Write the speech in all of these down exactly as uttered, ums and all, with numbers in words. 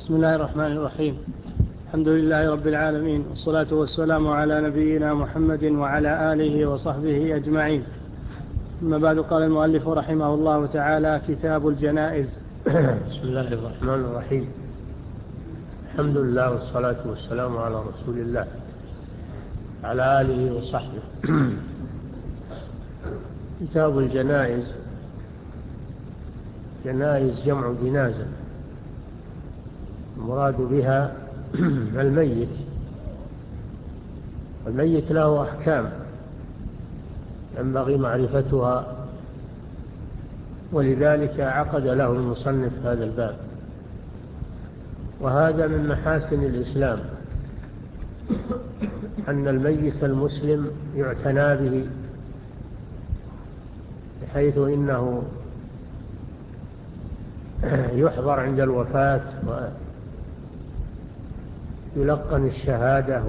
بسم الله الرحمن الرحيم. الحمد لله رب العالمين، والصلاة والسلام على نبينا محمد وعلى آله وصحبه أجمعين. ثم بعد، قال المؤلف رحمه الله تعالى: كتاب الجنائز. بسم الله الرحمن الرحيم. الحمد لله والصلاة والسلام على رسول الله على آله وصحبه. كتاب الجنائز. جنائز جمع جنازة، المراد بها الميت. الميت له أحكام ينبغي معرفتها، ولذلك عقد له المصنف هذا الباب. وهذا من محاسن الإسلام، أن الميت المسلم يعتنى به، بحيث إنه يحضر عند الوفاة ويلقن الشهادة،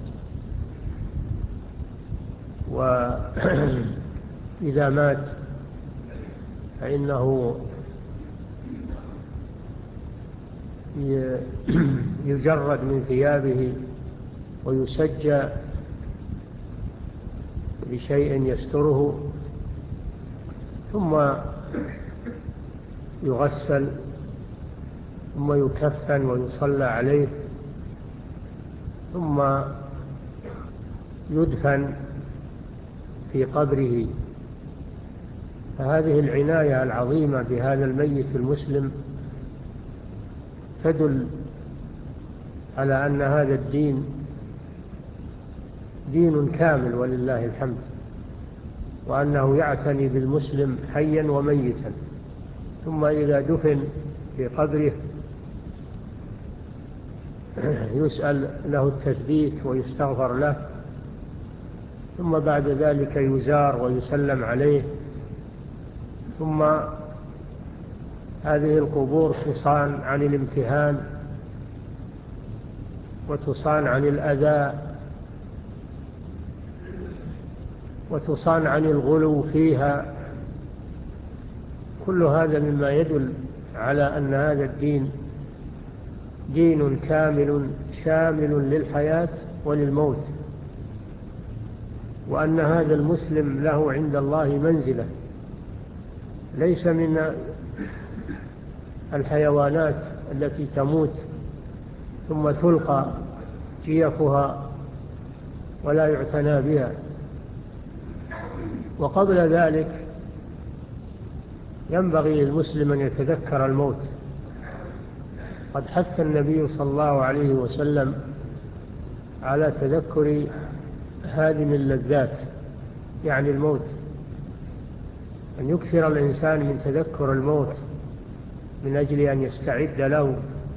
وإذا مات فإنه يجرد من ثيابه ويسجى بشيء يستره، ثم يغسل، ثم يكفن ويصلى عليه، ثم يدفن في قبره. فهذه العناية العظيمة بهذا الميت المسلم تدل على أن هذا الدين دين كامل ولله الحمد، وأنه يعتني بالمسلم حيا وميتا. ثم إذا دفن في قبره يسأل له التثبيت ويستغفر له، ثم بعد ذلك يزار ويسلم عليه. ثم هذه القبور تصان عن الامتهان، وتصان عن الأذى، وتصان عن الغلو فيها. كل هذا مما يدل على أن هذا الدين دين كامل شامل للحياة وللموت، وأن هذا المسلم له عند الله منزلة، ليس من الحيوانات التي تموت ثم تلقى جيفها ولا يعتنى بها. وقبل ذلك ينبغي للمسلم أن يتذكر الموت. قد حث النبي صلى الله عليه وسلم على تذكر هادم اللذات، يعني الموت، أن يكثر الإنسان من تذكر الموت من أجل أن يستعد له،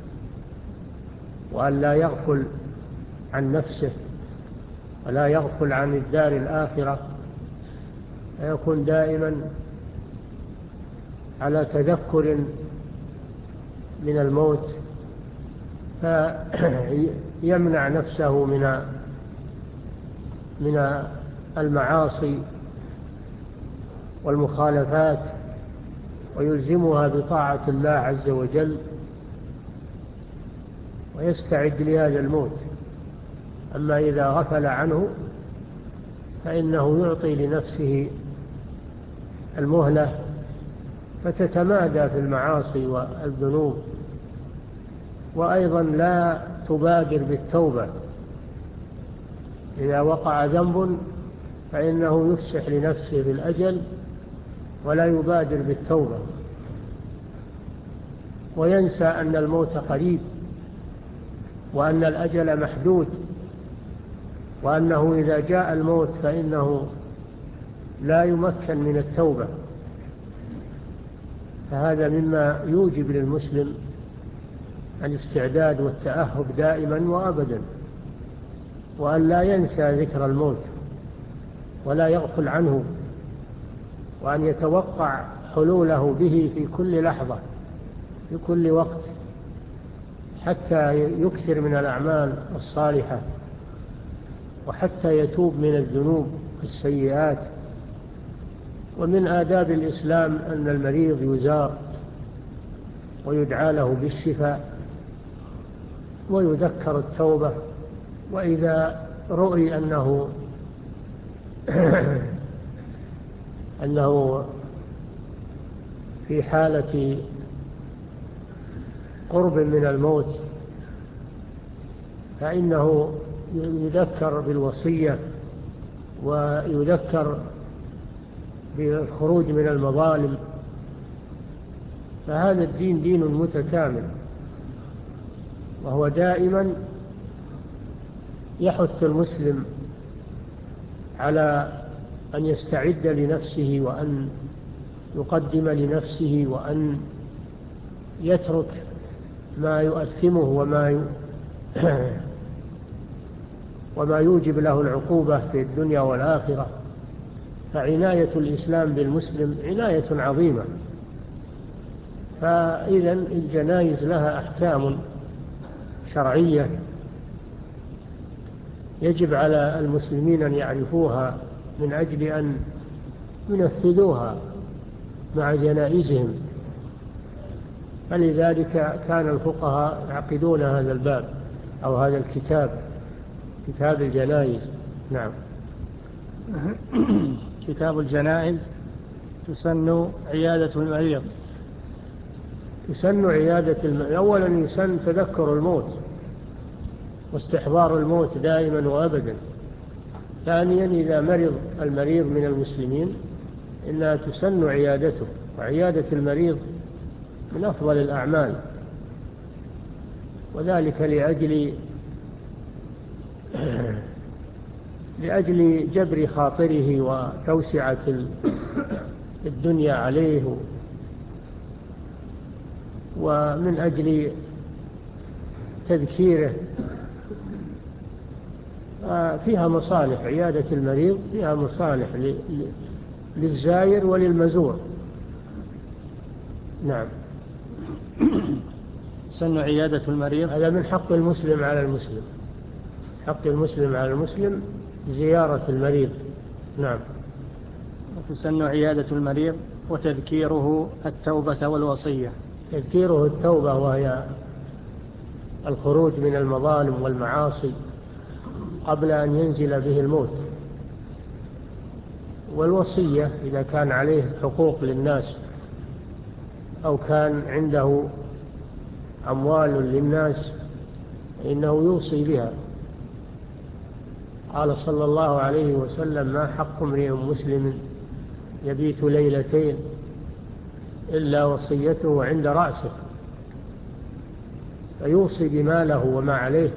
وأن لا يغفل عن نفسه ولا يغفل عن الدار الآخرة، ويكون دائما على تذكر من الموت، فيمنع نفسه من من المعاصي والمخالفات، ويلزمها بطاعة الله عز وجل، ويستعد لهذا الموت. أما إذا غفل عنه فإنه يعطي لنفسه المهلة، فتتمادى في المعاصي والذنوب، وأيضا لا تبادر بالتوبة. إذا وقع ذنب فإنه يفسح لنفسه بالأجل ولا يبادر بالتوبة، وينسى أن الموت قريب، وأن الأجل محدود، وأنه إذا جاء الموت فإنه لا يمكن من التوبة. فهذا مما يوجب للمسلم الاستعداد والتأهب دائما وأبدا، وأن لا ينسى ذكر الموت ولا يغفل عنه، وأن يتوقع حلوله به في كل لحظة في كل وقت، حتى يكثر من الأعمال الصالحة، وحتى يتوب من الذنوب السيئات. ومن آداب الإسلام أن المريض يزار ويدعى له بالشفاء، ويذكر التوبة. وإذا رؤي أنه أنه في حالة قرب من الموت فإنه يذكر بالوصية ويذكر بالخروج من المظالم. فهذا الدين دين متكامل، وهو دائما يحث المسلم على أن يستعد لنفسه وأن يقدم لنفسه وأن يترك ما يؤثمه وما ي... وما يوجب له العقوبة في الدنيا والآخرة. فعناية الإسلام بالمسلم عناية عظيمة. فإذا الجنائز لها أحكام شرعية يجب على المسلمين أن يعرفوها من أجل أن ينفذوها مع جنائزهم. فلذلك كان الفقهاء يعقدون هذا الباب أو هذا الكتاب، كتاب الجنائز. نعم. كتاب الجنائز. تسن عيادة المريض. تسن عيادة المريض. أولا يسن تذكر الموت واستحضار الموت دائما وأبدا. ثانيا إذا مرض المريض من المسلمين إنها تسن عيادته، وعيادة المريض من أفضل الأعمال، وذلك لأجل لأجل جبر خاطره وتوسعة الدنيا عليه، ومن أجل تذكيره. فيها مصالح، عيادة المريض فيها مصالح للزائر وللمزور. نعم. سن عيادة المريض هذا من حق المسلم على المسلم، حق المسلم على المسلم زيارة المريض. نعم. وتسن عيادة المريض وتذكيره التوبة والوصية. تذكيره التوبة وهي الخروج من المظالم والمعاصي قبل أن ينزل به الموت، والوصية إذا كان عليه حقوق للناس أو كان عنده أموال للناس إنه يوصي بها. قال صلى الله عليه وسلم: ما حق امرئ مسلم يبيت ليلتين إلا وصيته عند رأسه، فيوصي بماله وما عليه.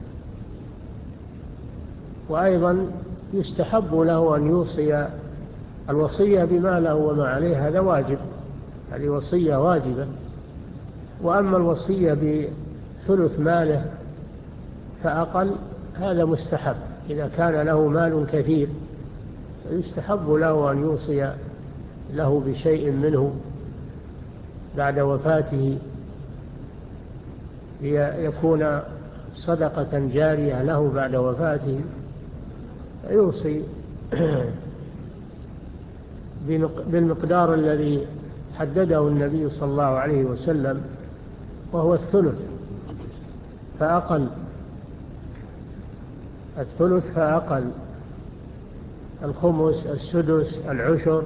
وأيضا يستحب له أن يوصي الوصية بماله وما عليه، هذا واجب، هذه وصية واجبة. وأما الوصية بثلث ماله فأقل هذا مستحب. إذا كان له مال كثير فيستحب له أن يوصي له بشيء منه بعد وفاته ليكون صدقة جارية له بعد وفاته، فيوصي بالمقدار الذي حدده النبي صلى الله عليه وسلم، وهو الثلث فأقل، الثلث فأقل، الخمس، السدس، العشر،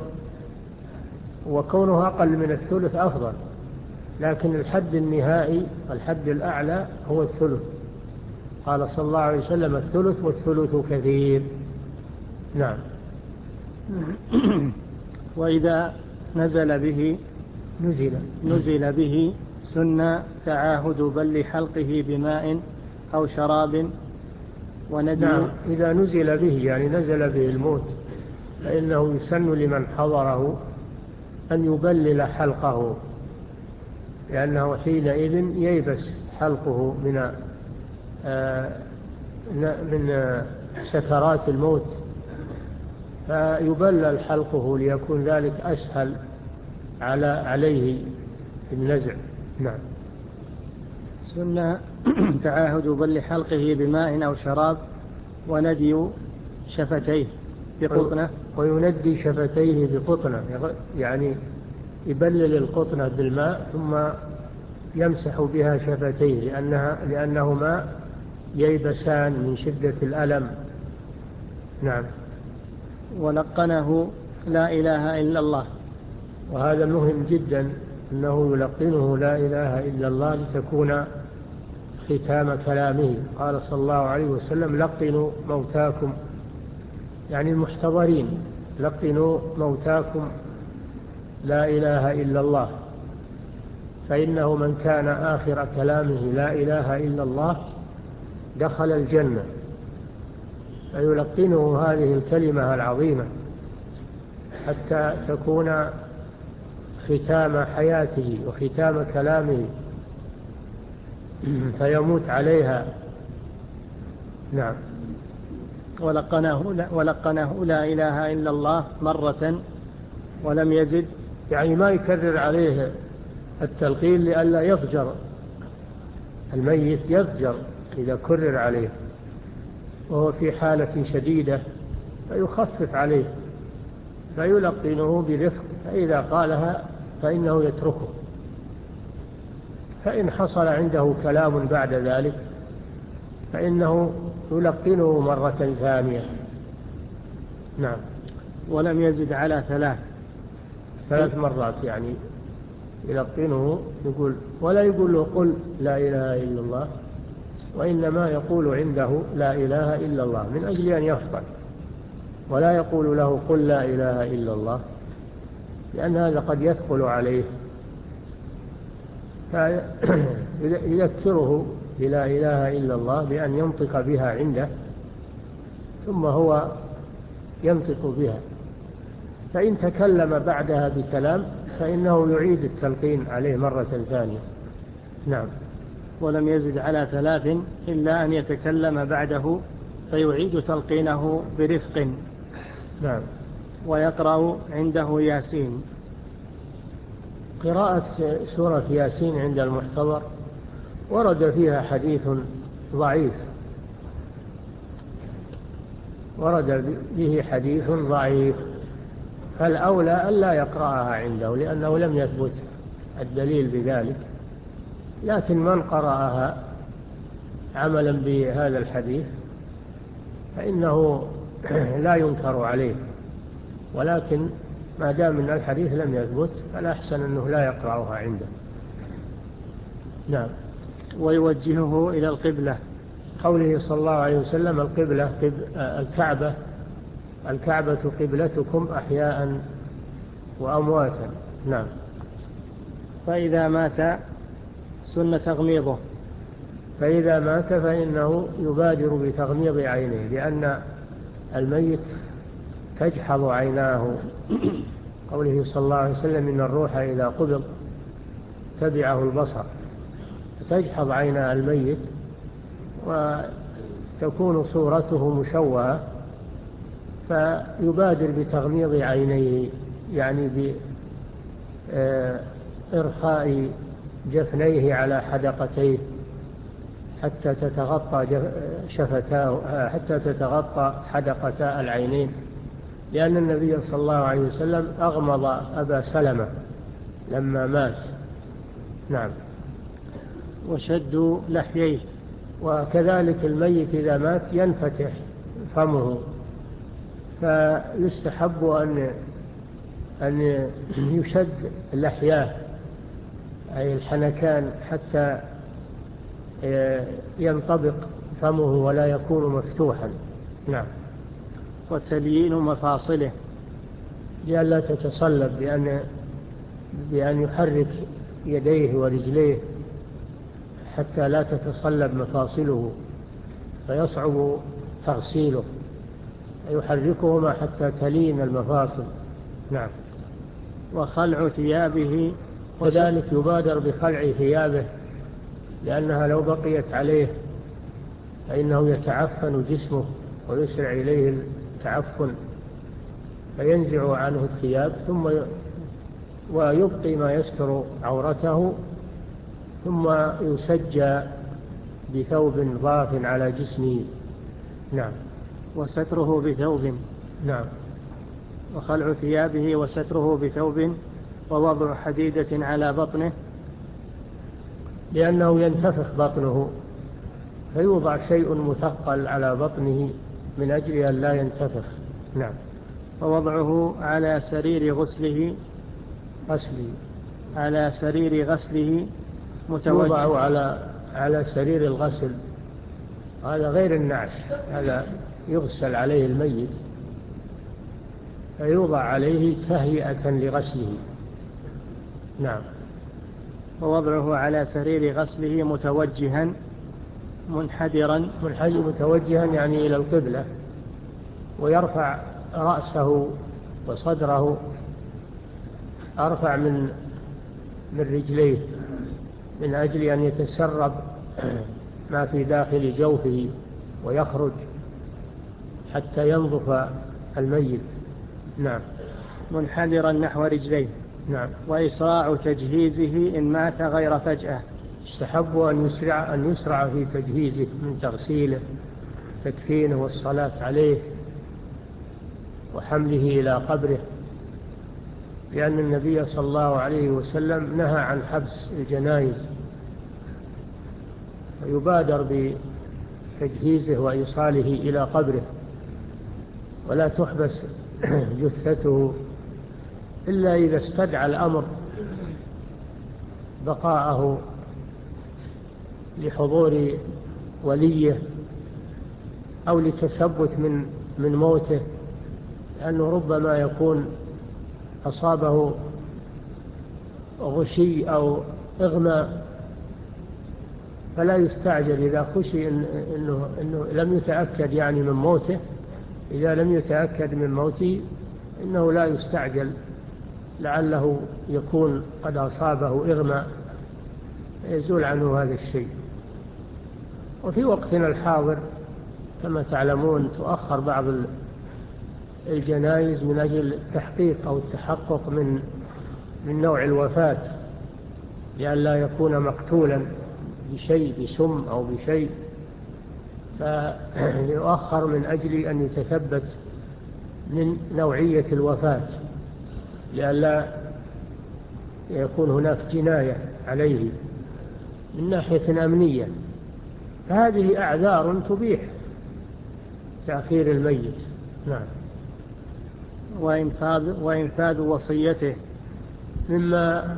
وكونه أقل من الثلث أفضل. لكن الحد النهائي، الحد الأعلى هو الثلث. قال صلى الله عليه وسلم: الثلث والثلث كثير. نعم. وإذا نزل به نزل نزل به سن تعاهد بل حلقه بماء أو شراب وندي. نعم. إذا نزل به يعني نزل به الموت فإنه يسن لمن حضره أن يبلل حلقه، لأنه حينئذ ييبس حلقه من من سكرات الموت، فيبلل حلقه ليكون ذلك أسهل على عليه في النزع. نعم. سنة تعاهد بل حلقه بماء أو شراب وندي شفتيه بقطنة. ويندي شفتيه بقطنة، يعني يبلل القطنة بالماء ثم يمسح بها شفتيه لأنها لأنهما ييبسان من شدة الألم. نعم. ولقنه لا إله إلا الله. وهذا مهم جدا أنه يلقنه لا إله إلا الله لتكون ختام كلامه. قال صلى الله عليه وسلم لقنوا موتاكم، يعني المحتضرين، لقنوا موتاكم لا إله إلا الله، فإنه من كان آخر كلامه لا إله إلا الله دخل الجنة. فيلقنه هذه الكلمة العظيمة حتى تكون ختام حياته وختام كلامه فيموت عليها. نعم. ولقنه, ولقنه لا إله إلا الله مرة ولم يزد، يعني ما يكرر عليه التلقين لئلا يفجر الميت، يفجر إذا كرر عليه وهو في حالة شديدة فيخفف عليه فيلقنه برفق، فإذا قالها فإنه يتركه. فإن حصل عنده كلام بعد ذلك فإنه يلقنه مرة ثانية. نعم. ولم يزد على ثلاث ثلاث مرات، يعني يلقنه يقول، ولا يقول له قل لا إله إلا الله، وإنما يقول عنده لا إله إلا الله من أجل أن يفطر، ولا يقول له قل لا إله إلا الله لأن هذا قد يثقل عليه، فيذكره بلا إله إلا الله بأن ينطق بها عنده ثم هو ينطق بها. فإن تكلم بعدها بكلام فإنه يعيد التلقين عليه مرة ثانية. نعم. ولم يزد على ثلاث إلا أن يتكلم بعده فيعيد تلقينه برفق. نعم. ويقرأ عنده ياسين. قراءة سورة ياسين عند المحتضر ورد فيها حديث ضعيف، ورد به حديث ضعيف، فالأولى ألا يقرأها عنده لأنه لم يثبت الدليل بذلك، لكن من قرأها عملا بهذا الحديث فإنه لا ينكر عليه، ولكن ما دام من الحديث لم يثبت فالأحسن أنه لا يقرأها عنده. نعم. ويوجهه إلى القبلة. قوله صلى الله عليه وسلم القبلة الكعبة، الكعبة قبلتكم أحياء وأمواتا. نعم. فإذا مات سن تغميضه. فإذا مات فإنه يبادر بتغميض عينيه لأن الميت تجحظ عيناه. قوله صلى الله عليه وسلم إن الروح إذا قبض تبعه البصر، تجحظ عين الميت وتكون صورته مشوهة، فيبادر بتغميض عينيه، يعني بإرخاء جفنيه على حدقتيه حتى تتغطى شفتاه، حتى تتغطى حدقتا العينين، لأن النبي صلى الله عليه وسلم أغمض أبا سلمة لما مات. نعم. وشد لحييه. وكذلك الميت إذا مات ينفتح فمه، فيستحب أن أن يشد لحياه أي الحنكان حتى ينطبق فمه ولا يكون مفتوحا. نعم. وتليين مفاصله لئلا تتصلب بأن بأن يحرك يديه ورجليه حتى لا تتصلب مفاصله فيصعب تغسيله، يحركهما حتى تلين المفاصل. نعم. وخلع ثيابه. وذلك يبادر بخلع ثيابه لأنها لو بقيت عليه فإنه يتعفن جسمه ويسرع إليه التعفن، فينزع عنه الثياب ثم ويبقي ما يستر عورته، ثم يسجى بثوب ضاف على جسمه. نعم. وستره بثوب. نعم. وخلع ثيابه وستره بثوب ووضع حديدة على بطنه لأنه ينتفخ بطنه، فيوضع شيء مثقل على بطنه من أجل أن لا ينتفخ. نعم. ووضعه على سرير غسله غسله على سرير غسله متوجه. يوضع على على سرير الغسل، هذا غير النعش، هذا يغسل عليه الميت، فيوضع عليه تهيئة لغسله. نعم. ووضعه على سرير غسله متوجها منحدرا منحدر متوجها يعني إلى القبلة، ويرفع رأسه وصدره أرفع من من رجليه من أجل أن يتسرب ما في داخل جوفه ويخرج حتى ينظف الميت. نعم. منحدرا نحو رجليه. نعم. وإسراع تجهيزه إن مات غير فجأة. استحب أن يسرع أن يسرع في تجهيزه من تغسيله تكفينه والصلاة عليه وحمله إلى قبره، لأن النبي صلى الله عليه وسلم نهى عن حبس الجنائز، ويبادر بتجهيزه وإيصاله إلى قبره، ولا تحبس جثته إلا إذا استدعى الأمر بقاءه لحضور وليه أو لتثبت من من موته، لأنه ربما يكون أصابه غشي أو إغماء، فلا يستعجل إذا خشي إنه, إنه لم يتأكد يعني من موته. إذا لم يتأكد من موته إنه لا يستعجل، لعله يكون قد أصابه إغماء يزول عنه هذا الشيء. وفي وقتنا الحاضر كما تعلمون تؤخر بعض الجنائز من أجل التحقيق أو التحقق من من نوع الوفاة، لئلا يكون مقتولا بشيء بسم أو بشيء، فيؤخر من أجل أن يتثبت من نوعية الوفاة، لئلا يكون هناك جناية عليه من ناحية أمنية. فهذه أعذار تبيح تأخير الميت. نعم. وإنفاذ, وإنفاذ وصيته مما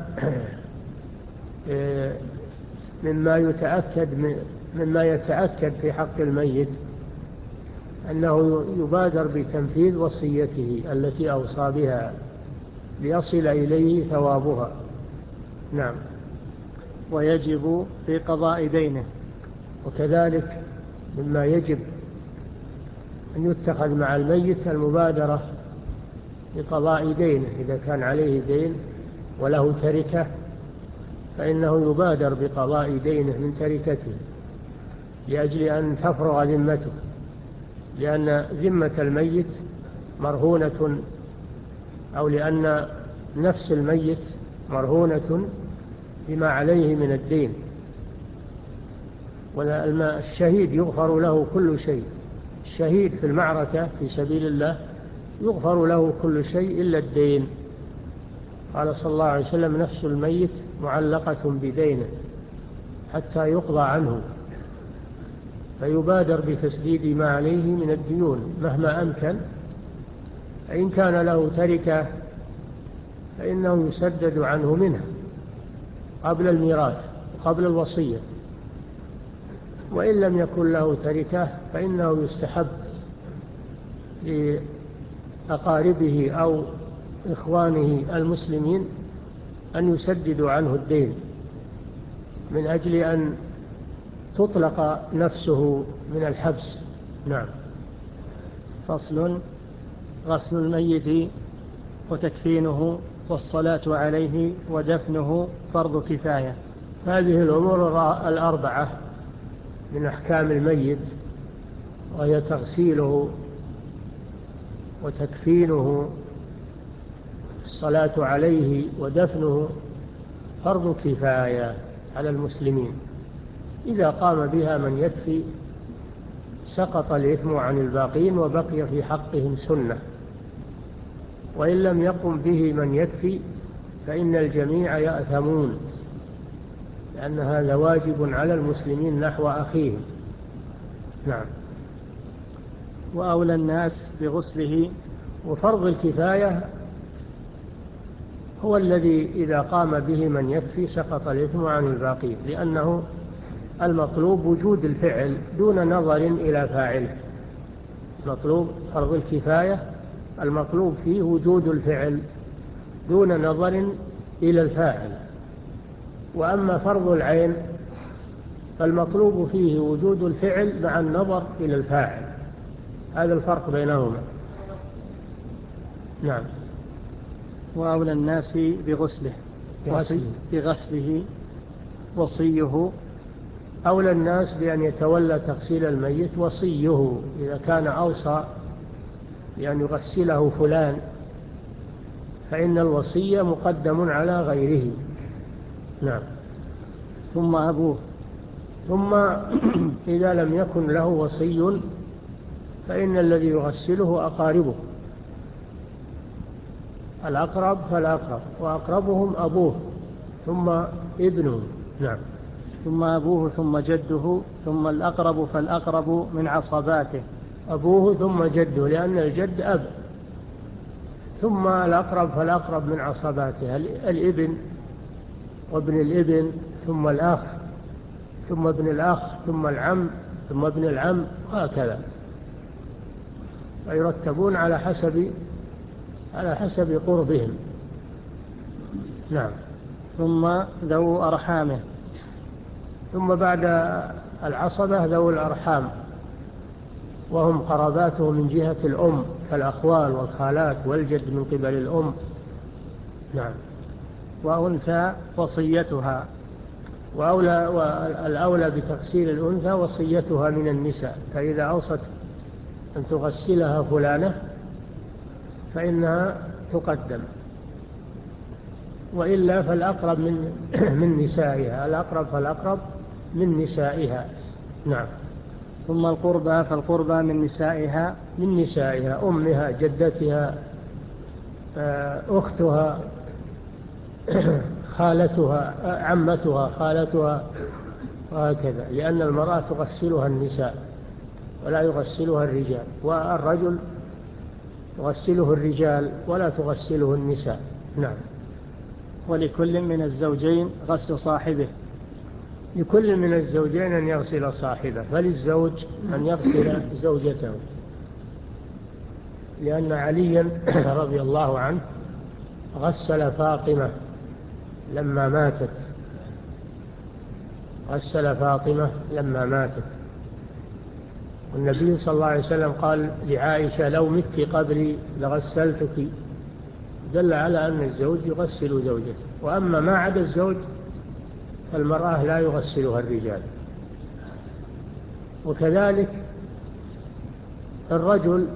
مما يتأكد مما يتأكد في حق الميت أنه يبادر بتنفيذ وصيته التي أوصى بها ليصل إليه ثوابها. نعم. ويجب في قضاء دينه. وكذلك مما يجب أن يتخذ مع الميت المبادرة بقضاء دينه، إذا كان عليه دين وله تركة فإنه يبادر بقضاء دينه من تركته لأجل أن تفرغ ذمته، لأن ذمة الميت مرهونة، أو لأن نفس الميت مرهونة بما عليه من الدين. والشهيد يغفر له كل شيء، الشهيد في المعركة في سبيل الله يغفر له كل شيء إلا الدين. قال صلى الله عليه وسلم: نفس الميت معلقة بدينه حتى يقضى عنه، فيبادر بتسديد ما عليه من الديون مهما أمكن. فإن كان له تركة فإنه يسدد عنه منها قبل الميراث وقبل الوصية، وإن لم يكن له تركة فإنه يستحب لأقاربه أو إخوانه المسلمين أن يسددوا عنه الدين من أجل أن تطلق نفسه من الحبس. نعم. فصل: غسل الميت وتكفينه والصلاة عليه ودفنه فرض كفاية. هذه الأمور الأربعة من أحكام الميت، وهي تغسيله وتكفينه الصلاة عليه ودفنه فرض كفاية على المسلمين، إذا قام بها من يكفي سقط الإثم عن الباقين وبقي في حقهم سنة، وإن لم يقم به من يكفي فإن الجميع يأثمون، لأن هذا واجب على المسلمين نحو أخيهم. نعم. وأولى الناس بغسله. وفرض الكفاية هو الذي إذا قام به من يكفي سقط الإثم عن الباقين، لأنه المطلوب وجود الفعل دون نظر إلى فاعله. مطلوب فرض الكفاية المطلوب فيه وجود الفعل دون نظر إلى الفاعل. وأما فرض العين فالمطلوب فيه وجود الفعل مع النظر إلى الفاعل. هذا الفرق بينهما. نعم. وأولى الناس بغسله بغسله, بغسله وصيه. أولى الناس بأن يتولى تغسيل الميت وصيه، إذا كان أوصى بأن يغسله فلان فإن الوصية مقدم على غيره. نعم. ثم أبوه. ثم إذا لم يكن له وصي فإن الذي يغسله أقاربه، الأقرب فالأقرب، وأقربهم أبوه ثم ابنه. نعم. ثم أبوه ثم جده ثم الأقرب فالأقرب من عصباته. أبوه ثم جده لأن الجد أب، ثم الأقرب فالأقرب من عصباته، الابن وابن الابن ثم الأخ ثم ابن الأخ ثم العم ثم ابن العم، وهكذا ويرتبون على حسب على حسب قربهم. نعم. ثم ذو أرحامه. ثم بعد العصبة ذو الأرحام، وهم قراباته من جهة الأم كالأخوال والخالات والجد من قبل الأم. نعم. وأنثى وصيتها. وأولى والأولى بتغسيل الأنثى وصيتها من النساء، فإذا أوصت أن تغسلها فلانة فإنها تقدم، وإلا فالأقرب من من نسائها، الأقرب فالأقرب من نسائها. نعم. ثم القربى فالقربى من نسائها من نسائها أمها جدتها أختها خالتها عمتها خالتها وهكذا، لأن المرأة تغسلها النساء ولا يغسلها الرجال، والرجل تغسله الرجال ولا تغسله النساء. نعم. ولكل من الزوجين غسل صاحبه. لكل من الزوجين أن يغسل صاحبه، فللزوج أن يغسل زوجته، لأن عليا رضي الله عنه غسل فاطمة لما ماتت غسل فاطمة لما ماتت والنبي صلى الله عليه وسلم قال لعائشة لو مت قبلي لغسلتك، دل على أن الزوج يغسل زوجته. وأما ما عدا الزوج فالمرأة لا يغسلها الرجال. وكذلك الرجل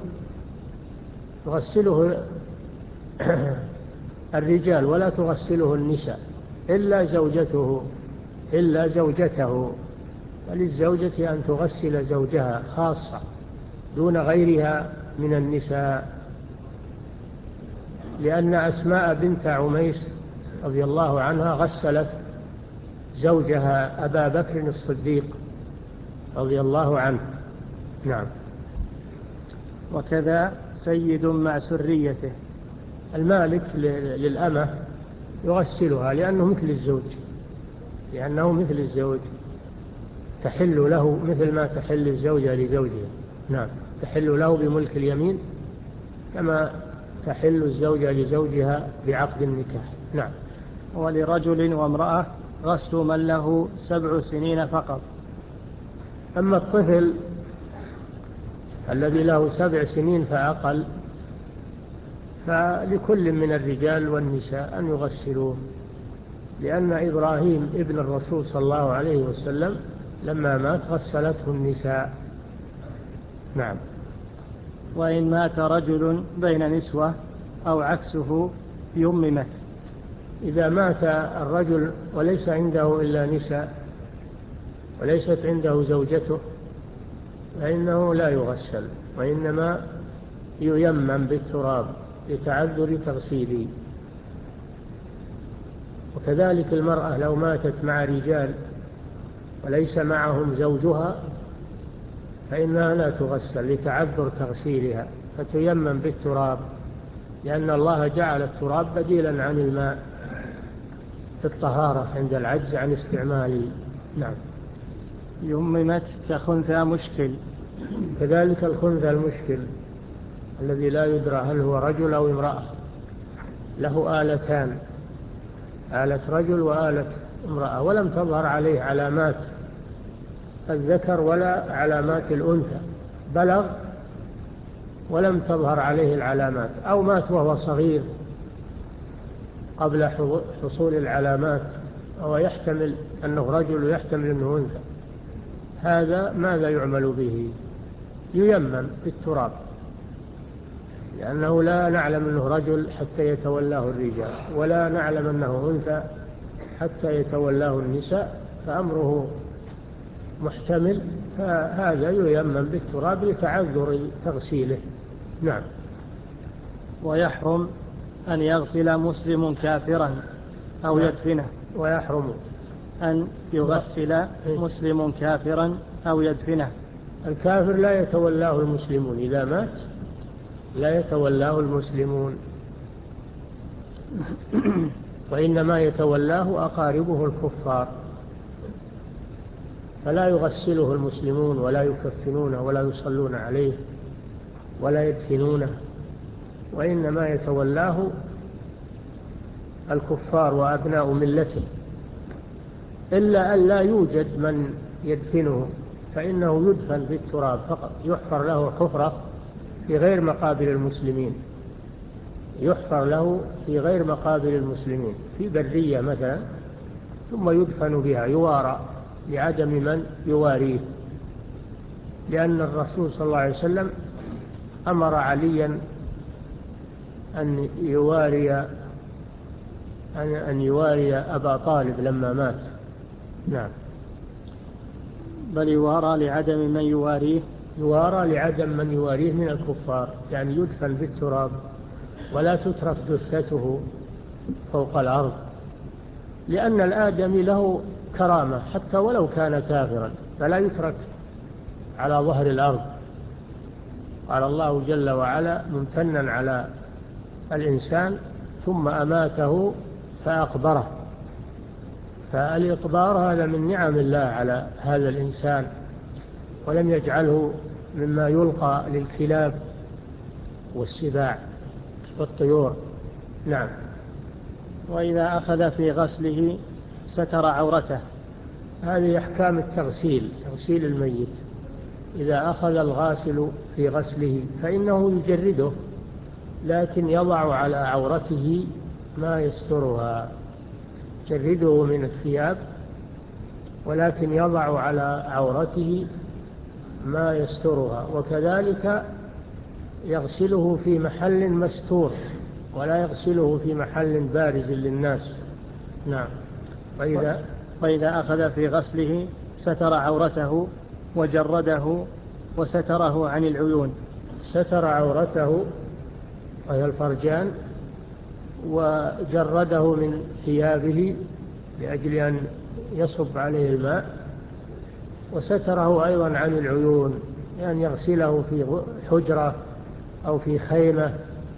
يغسله الرجال ولا تغسله النساء إلا زوجته إلا زوجته وللزوجة أن تغسل زوجها خاصة دون غيرها من النساء، لأن أسماء بنت عميس رضي الله عنها غسلت زوجها أبا بكر الصديق رضي الله عنه. نعم. وكذا سيد مع سريته. المالك للأمة يغسلها لأنه مثل الزوج لأنه مثل الزوج تحل له مثل ما تحل الزوجة لزوجها. نعم. تحل له بملك اليمين كما تحل الزوجة لزوجها بعقد النكاح. نعم. ولرجل وامرأة غسل من له سبع سنين فقط. أما الطفل الذي له سبع سنين فأقل فلكل من الرجال والنساء أن يغسلوه، لأن إبراهيم ابن الرسول صلى الله عليه وسلم لما مات غسلته النساء. نعم. وإن مات رجل بين نسوة أو عكسه يممت. إذا مات الرجل وليس عنده إلا نساء وليست عنده زوجته فإنه لا يغسل، وإنما ييمم بالتراب لتعذر تغسيله. وكذلك المرأة لو ماتت مع رجال وليس معهم زوجها فإنها لا تغسل لتعذر تغسيلها، فتيمم بالتراب، لأن الله جعل التراب بديلا عن الماء في الطهارة عند العجز عن استعماله. نعم. يممت كخنثى مشكل. كذلك الخنثى المشكل الذي لا يدرى هل هو رجل أو امرأة، له آلتان، آلة رجل وآلة امرأة، ولم تظهر عليه علامات الذكر ولا علامات الأنثى، بلغ ولم تظهر عليه العلامات، أو مات وهو صغير قبل حصول العلامات، أو يحتمل أنه رجل ويحتمل أنه أنثى، هذا ماذا يعمل به؟ ييمم بالتراب، لأنه لا نعلم أنه رجل حتى يتولاه الرجال، ولا نعلم أنه أنثى حتى يتولاه النساء، فأمره محتمل، فهذا ييمم بالتراب لتعذر تغسيله. نعم. ويحرم أن يغسل مسلم كافرا أو يدفنه. ويحرم أن يغسل مسلم كافرا أو يدفنه. الكافر لا يتولاه المسلمون، إذا مات لا يتولاه المسلمون، وإنما يتولاه أقاربه الكفار، فلا يغسله المسلمون ولا يكفنونه ولا يصلون عليه ولا يدفنونه، وإنما يتولاه الكفار وأبناء ملته، إلا أن لا يوجد من يدفنه، فإنه يدفن بالتراب فقط، يحفر له حفرة في غير مقابر المسلمين، يحفر له في غير مقابر المسلمين في برية مثلا، ثم يدفن بها يوارى لعدم من يواريه، لأن الرسول صلى الله عليه وسلم أمر عليا أن يواري أن يواري أبا طالب لما مات. نعم. بل يوارى لعدم من يواريه. يوارى لعدم من يواريه من الكفار، يعني يدفن بالتراب ولا تترك جثته فوق الأرض، لأن الآدمي له كرامة حتى ولو كان كافرا، فلا يترك على ظهر الأرض. قال الله جل وعلا ممتنا على الإنسان ثم أماته فأقبره، فالإقبار هذا من نعم الله على هذا الإنسان، ولم يجعله مما يلقى للكلاب والسباع والطيور. نعم. وإذا أخذ في غسله ستر عورته. هذه أحكام التغسيل، تغسيل الميت. إذا أخذ الغاسل في غسله فإنه يجرده، لكن يضع على عورته ما يسترها، يجرده من الثياب ولكن يضع على عورته ما يسترها، وكذلك يغسله في محل مستور ولا يغسله في محل بارز للناس. نعم. وإذا, وإذا أخذ في غسله ستر عورته وجرده وستره عن العيون. ستر عورته وهي الفرجان، وجرده من ثيابه لأجل أن يصب عليه الماء، وستره أيضا عن العيون، يعني يغسله في حجرة أو في خيمة،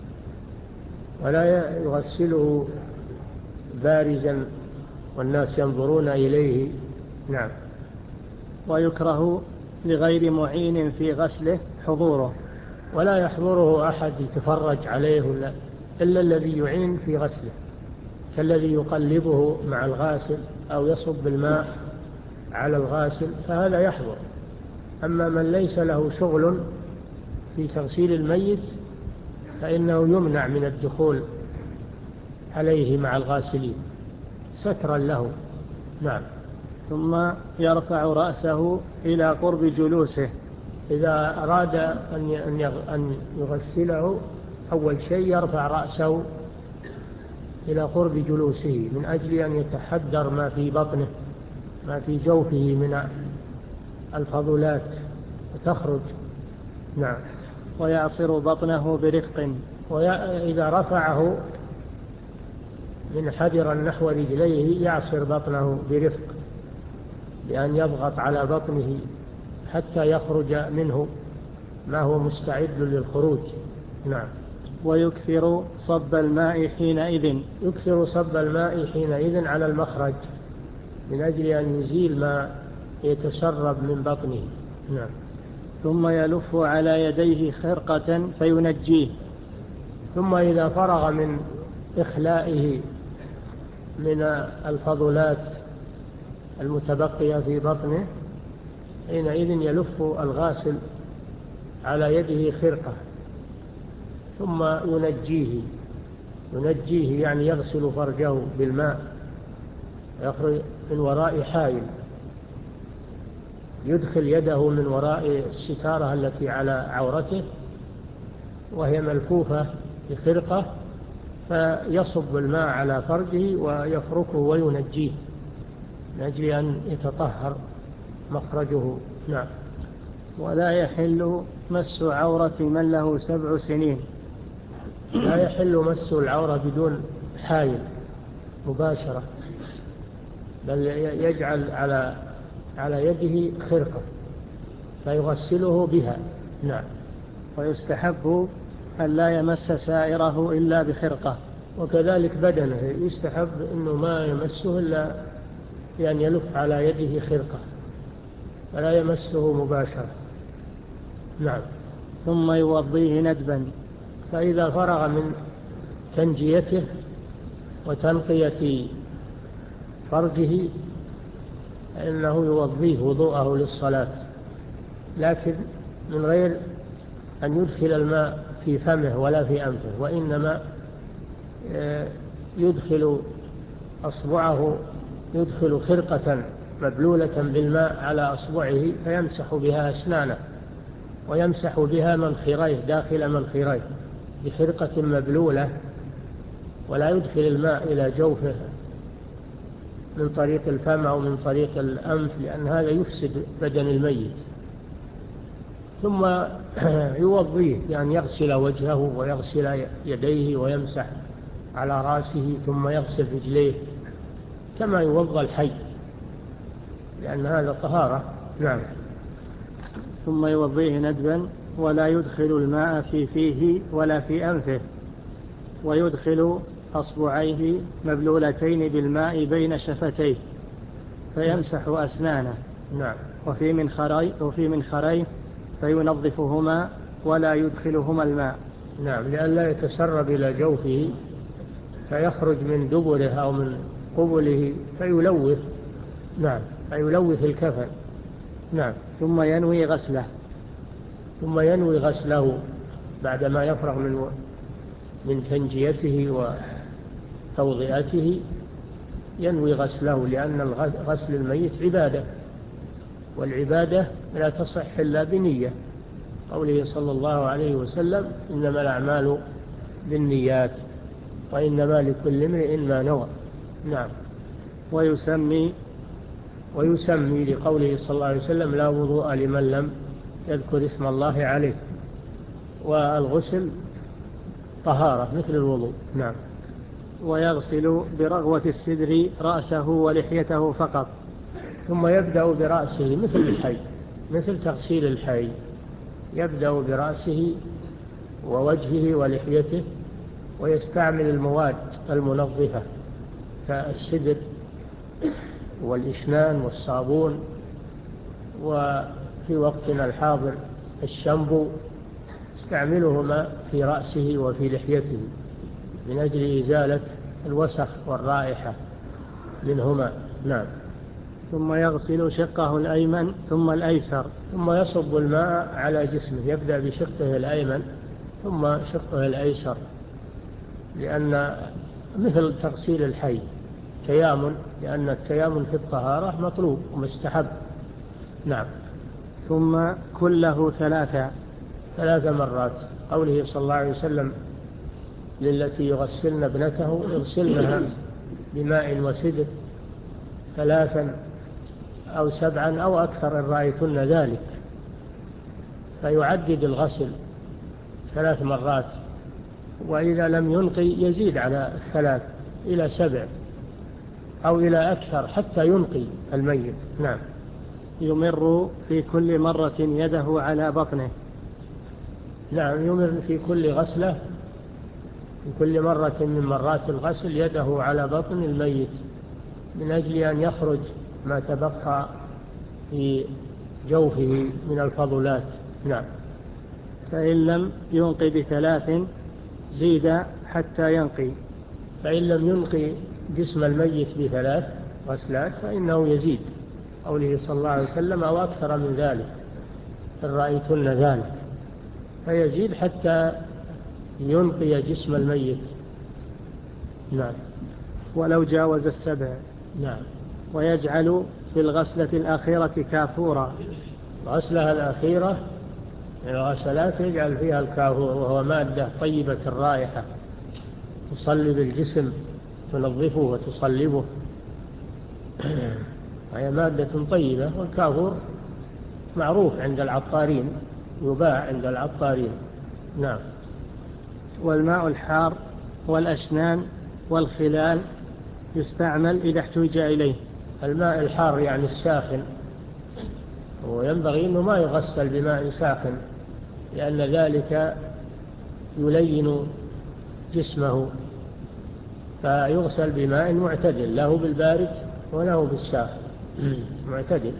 ولا يغسله بارزا والناس ينظرون إليه. نعم. ويكره لغير معين في غسله حضوره. ولا يحضره أحد يتفرج عليه إلا الذي يعين في غسله، كالذي يقلبه مع الغاسل أو يصب الماء على الغاسل، فهذا يحضر. أما من ليس له شغل في تغسيل الميت فإنه يمنع من الدخول عليه مع الغاسلين سترا له. نعم. ثم يرفع رأسه إلى قرب جلوسه. إذا أراد أن يغسله أول شيء يرفع رأسه إلى قرب جلوسه من أجل أن يتحدر ما في بطنه، ما في جوفه من الفضلات وتخرج. نعم. ويعصر بطنه برفق. وإذا رفعه من حدرا نحو رجليه يعصر بطنه برفق بأن يضغط على بطنه حتى يخرج منه ما هو مستعد للخروج. نعم. ويكثر صب الماء حينئذ يكثر صب الماء حينئذ على المخرج من أجل أن يزيل ما يتسرب من بطنه. نعم. ثم يلف على يديه خرقة فينجيه. ثم إذا فرغ من إخلائه من الفضلات المتبقية في بطنه حينئذ يلف الغاسل على يده خرقة ثم ينجيه ينجيه يعني يغسل فرجه بالماء، يخرج من وراء حائل، يدخل يده من وراء الستارة التي على عورته وهي ملفوفة بخرقة، فيصب الماء على فرجه ويفركه وينجيه من أجل أن يتطهر مخرجه. نعم. ولا يحل مس عورة من له سبع سنين. لا يحل مس العورة بدون حائل مباشرة، بل يجعل على على يده خرقة فيغسله بها. نعم. ويستحب أن لا يمس سائره إلا بخرقة. وكذلك بدنه يستحب أنه ما يمسه إلا بأن يلف على يده خرقة ولا يمسه مباشرة. نعم. ثم يوضيه ندبا. فإذا فرغ من تنجيته وتنقية فرجه فإنه يوضيه وضوءه للصلاة، لكن من غير أن يدخل الماء في فمه ولا في أنفه، وإنما يدخل أصبعه يدخل خرقة مبلولة بالماء على أصبعه فيمسح بها أسنانه ويمسح بها منخريه داخل منخريه بخرقة مبلولة، ولا يدخل الماء إلى جوفه من طريق الفم أو من طريق الأنف، لأن هذا يفسد بدن الميت. ثم يوضيه يعني يغسل وجهه ويغسل يديه ويمسح على رأسه ثم يغسل رجليه كما يوضى الحي، لأن هذا طهارة. نعم. ثم يوضيه ندبا ولا يدخل الماء في فيه ولا في أنفه، ويدخل أصبعيه مبلولتين بالماء بين شفتيه فيمسح أسنانه. نعم. وفي منخريه وفي منخريه فينظفهما ولا يدخلهما الماء. نعم، لأن لا يتسرب إلى جوفه فيخرج من دبره أو من قبله فيلوث. نعم، فيلوث الكفن. نعم. ثم ينوي غسله. ثم ينوي غسله بعدما يفرغ من من تنجيته وتوضئته، ينوي غسله، لأن غسل الميت عبادة، والعبادة لا تصح إلا بنية، قوله صلى الله عليه وسلم إنما الأعمال بالنيات وإنما لكل امرئ ما نوى. نعم. ويسمي ويسمي لقوله صلى الله عليه وسلم لا وضوء لمن لم يذكر اسم الله عليه، والغسل طهارة مثل الوضوء. نعم. ويغسل برغوة السدر رأسه ولحيته فقط. ثم يبدأ برأسه مثل الحي، مثل تغسيل الحي، يبدأ برأسه ووجهه ولحيته، ويستعمل المواد المنظفة كالسدر والإشنان والصابون، وفي وقتنا الحاضر الشامبو، استعملهما في رأسه وفي لحيته من أجل إزالة الوسخ والرائحة منهما. نعم. ثم يغسل شقه الأيمن ثم الأيسر. ثم يصب الماء على جسمه، يبدأ بشقه الأيمن ثم شقه الأيسر، لأن مثل تغسيل الحي تيامن، لأن التيامن في الطهارة مطلوب ومستحب. نعم. ثم كله ثلاثا ثلاث مرات، قوله صلى الله عليه وسلم للتي يغسلن ابنته يغسلنها بماء وسدر ثلاثا أو سبعا أو أكثر إن رأيتن ذلك، فيعدد الغسل ثلاث مرات، وإذا لم ينقي يزيد على الثلاث إلى سبع أو إلى أكثر حتى ينقي الميت. نعم. يمر في كل مرة يده على بطنه. نعم، يمر في كل غسلة، في كل مرة من مرات الغسل يده على بطن الميت من أجل أن يخرج ما تبقى في جوفه من الفضلات. نعم. فإن لم ينقي بثلاث زيد حتى ينقي. فإن لم ينقي جسم الميت بثلاث غسلات فإنه يزيد، قوله صلى الله عليه وسلم أو أكثر من ذلك إن رأيتن ذلك، فيزيد حتى ينقي جسم الميت. نعم. ولو جاوز السبع. نعم. ويجعل في الغسلة الأخيرة كافورا. الغسلة الأخيرة من الغسلات يجعل فيها الكافور، وهو مادة طيبة الرائحة تصلب الجسم، تنظفه وتصلبه، وهي مادة طيبة. والكافور معروف عند العطارين، يباع عند العطارين. نعم. والماء الحار والأشنان والخلال يستعمل إذا احتوج إليه. الماء الحار يعني الساخن، وينبغي أنه ما يغسل بماء ساخن لأن ذلك يلين جسمه، فيغسل بماء معتدل، له بالبارد وله بالساخن معتدل.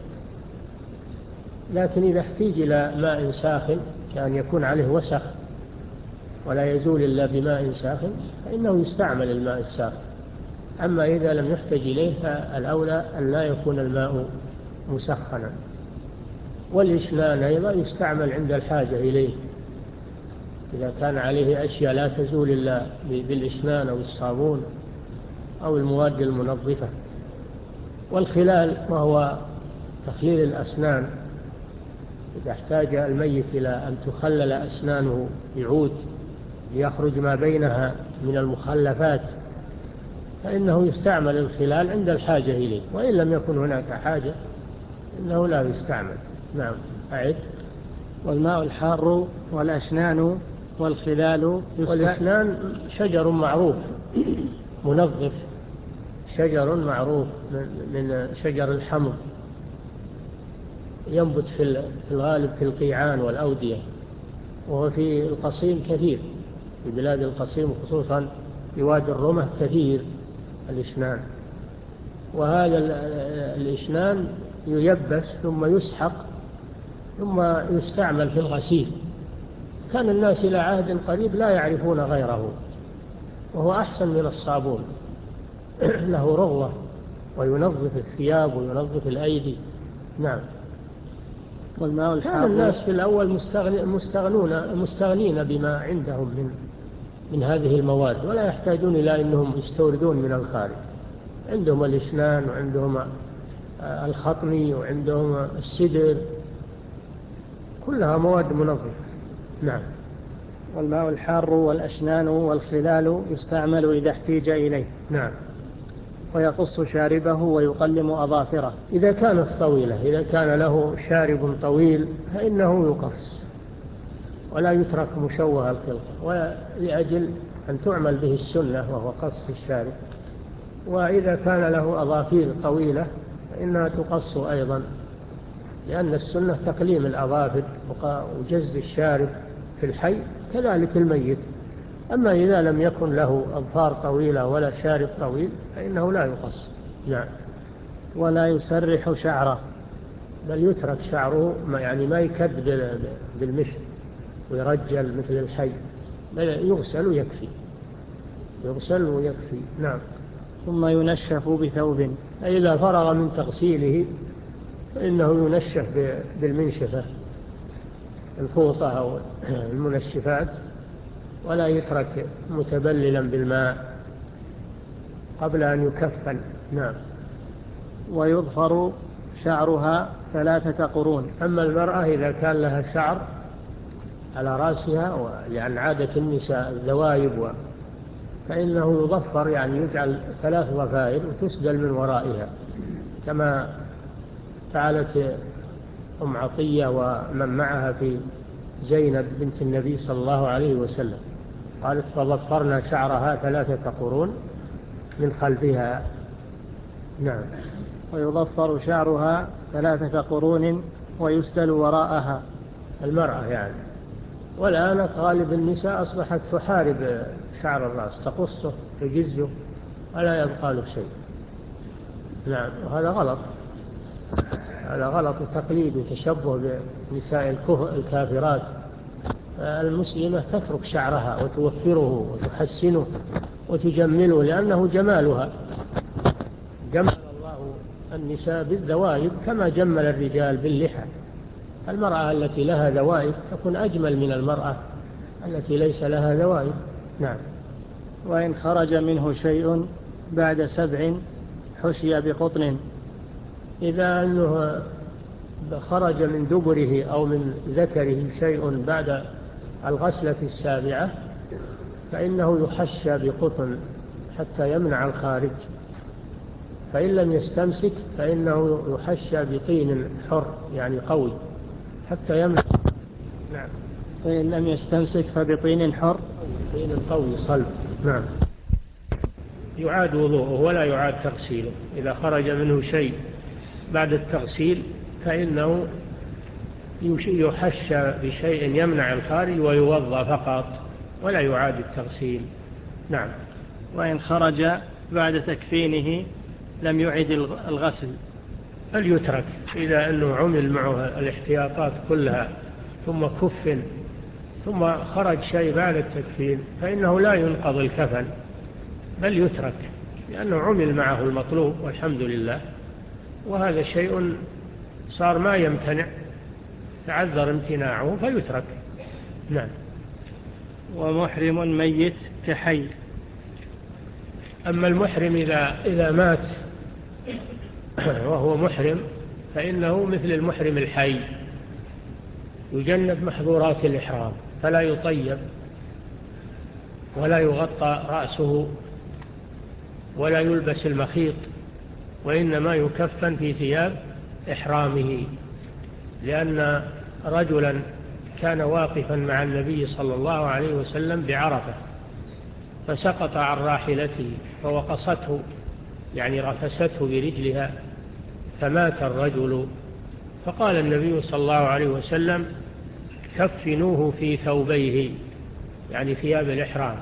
لكن إذا احتيج إلى ماء ساخن كان يكون عليه وسخ ولا يزول إلا بماء ساخن فإنه يستعمل الماء الساخن. أما إذا لم يحتج إليه فالأولى أن لا يكون الماء مسخنا. والإشنان أيضا يستعمل عند الحاجة إليه، إذا كان عليه أشياء لا تزول إلا بالإشنان أو الصابون أو المواد المنظفة. والخلال وهو تخليل الأسنان، إذا احتاج الميت إلى أن تخلل أسنانه بعود ليخرج ما بينها من المخلفات فإنه يستعمل الخلال عند الحاجة إليه، وإن لم يكن هناك حاجة إنه لا يستعمل. نعم. أعد. والماء الحار والأشنان والخلال. والأشنان شجر معروف منظف، شجر معروف من شجر الحمض، ينبت في الغالب في القيعان والأودية، وهو في القصيم كثير، في بلاد القصيم وخصوصا في وادي الرمة كثير الإشنان. وهذا الإشنان ييبس ثم يسحق ثم يستعمل في الغسيل. كان الناس إلى عهد قريب لا يعرفون غيره، وهو أحسن من الصابون له رغوة وينظف الثياب وينظف الأيدي. نعم. والماء كان الناس في الأول مستغنون مستغنين بما عندهم من من هذه المواد، ولا يحتاجون إلى أنهم يستوردون من الخارج. عندهم الإشنان وعندهم الخطني وعندهم السدر، كلها مواد منظفة. نعم. والماء الحار والأشنان والخلال يستعمل إذا احتيج إليه. نعم. ويقص شاربه ويقلم أظافره. إذا كانت طويلة، إذا كان له شارب طويل فإنه يقص ولا يترك مشوه الخلقة، ولأجل أن تعمل به السنة وهو قص الشارب. وإذا كان له أظافير طويلة فإنها تقص أيضا، لأن السنة تقليم الأظافر وجز الشارب في الحي كذلك الميت. أما إذا لم يكن له أظفار طويلة ولا شارب طويل فإنه لا يقص. نعم. ولا يسرح شعره، بل يترك شعره، ما يعني ما يكد بالمشط ويرجل مثل الحي، بل يغسل ويكفي، يغسل ويكفي. نعم. ثم ينشف بثوب. إذا فرغ من تغسيله فإنه ينشف بالمنشفة الفوطة أو المنشفات، ولا يترك متبللا بالماء قبل أن يكفن. نعم. ويظفر شعرها ثلاثة قرون. أما المرأة إذا كان لها شعر على رأسها، لأن عادة النساء الذوايب و... فإنه يظفر، يعني يجعل ثلاث ضفائر وتسدل من ورائها، كما فعلت أم عطية ومن معها في زينب بنت النبي صلى الله عليه وسلم. قالت فضفرنا شعرها ثلاثة قرون، من خلفها. نعم. ويضفر شعرها ثلاثة قرون ويسدل وراءها. المرأة يعني. والآن غالب النساء أصبحت تحارب شعر الرأس، تقصه تجزه ولا يبقى له شيء. نعم. وهذا غلط، هذا غلط وتقليد وتشبه بنساء الكافرات. المسلمة تترك شعرها وتوفره وتحسنه وتجمله، لأنه جمالها. جمل الله النساء بالذوائب كما جمل الرجال باللحى. المرأة التي لها ذوائب تكون أجمل من المرأة التي ليس لها ذوائب. نعم. وإن خرج منه شيء بعد سبع حشي بقطن. إذا أنه خرج من دبره أو من ذكره شيء بعد الغسلة السابعة فإنه يحشى بقطن حتى يمنع الخارج. فإن لم يستمسك فإنه يحشى بطين حر يعني قوي حتى يمنع. نعم. فإن لم يستمسك فبطين حر، طين قوي صلب. نعم. يعاد وضوءه ولا يعاد تغسيله. إذا خرج منه شيء بعد التغسيل فإنه يحشى بشيء يمنع الخارج ويوضى فقط ولا يعاد التغسيل. نعم. وإن خرج بعد تكفينه لم يعد الغسل، بل يترك. إذا أنه عمل معه الاحتياطات كلها ثم كفن ثم خرج شيء بعد التكفين فإنه لا ينقض الكفن بل يترك، لأنه عمل معه المطلوب والحمد لله. وهذا شيء صار ما يمتنع، تعذر امتناعه فيترك. نعم. ومحرم ميت كحي. أما المحرم إذا, إذا مات وهو محرم فإنه مثل المحرم الحي، يجنب محظورات الإحرام، فلا يطيب ولا يغطى رأسه ولا يلبس المخيط، وإنما يكفن في ثياب إحرامه. لأن رجلا كان واقفا مع النبي صلى الله عليه وسلم بعرفة فسقط عن راحلته فوقصته يعني رفسته برجلها فمات الرجل. فقال النبي صلى الله عليه وسلم كفنوه في ثوبيه يعني ثياب الإحرام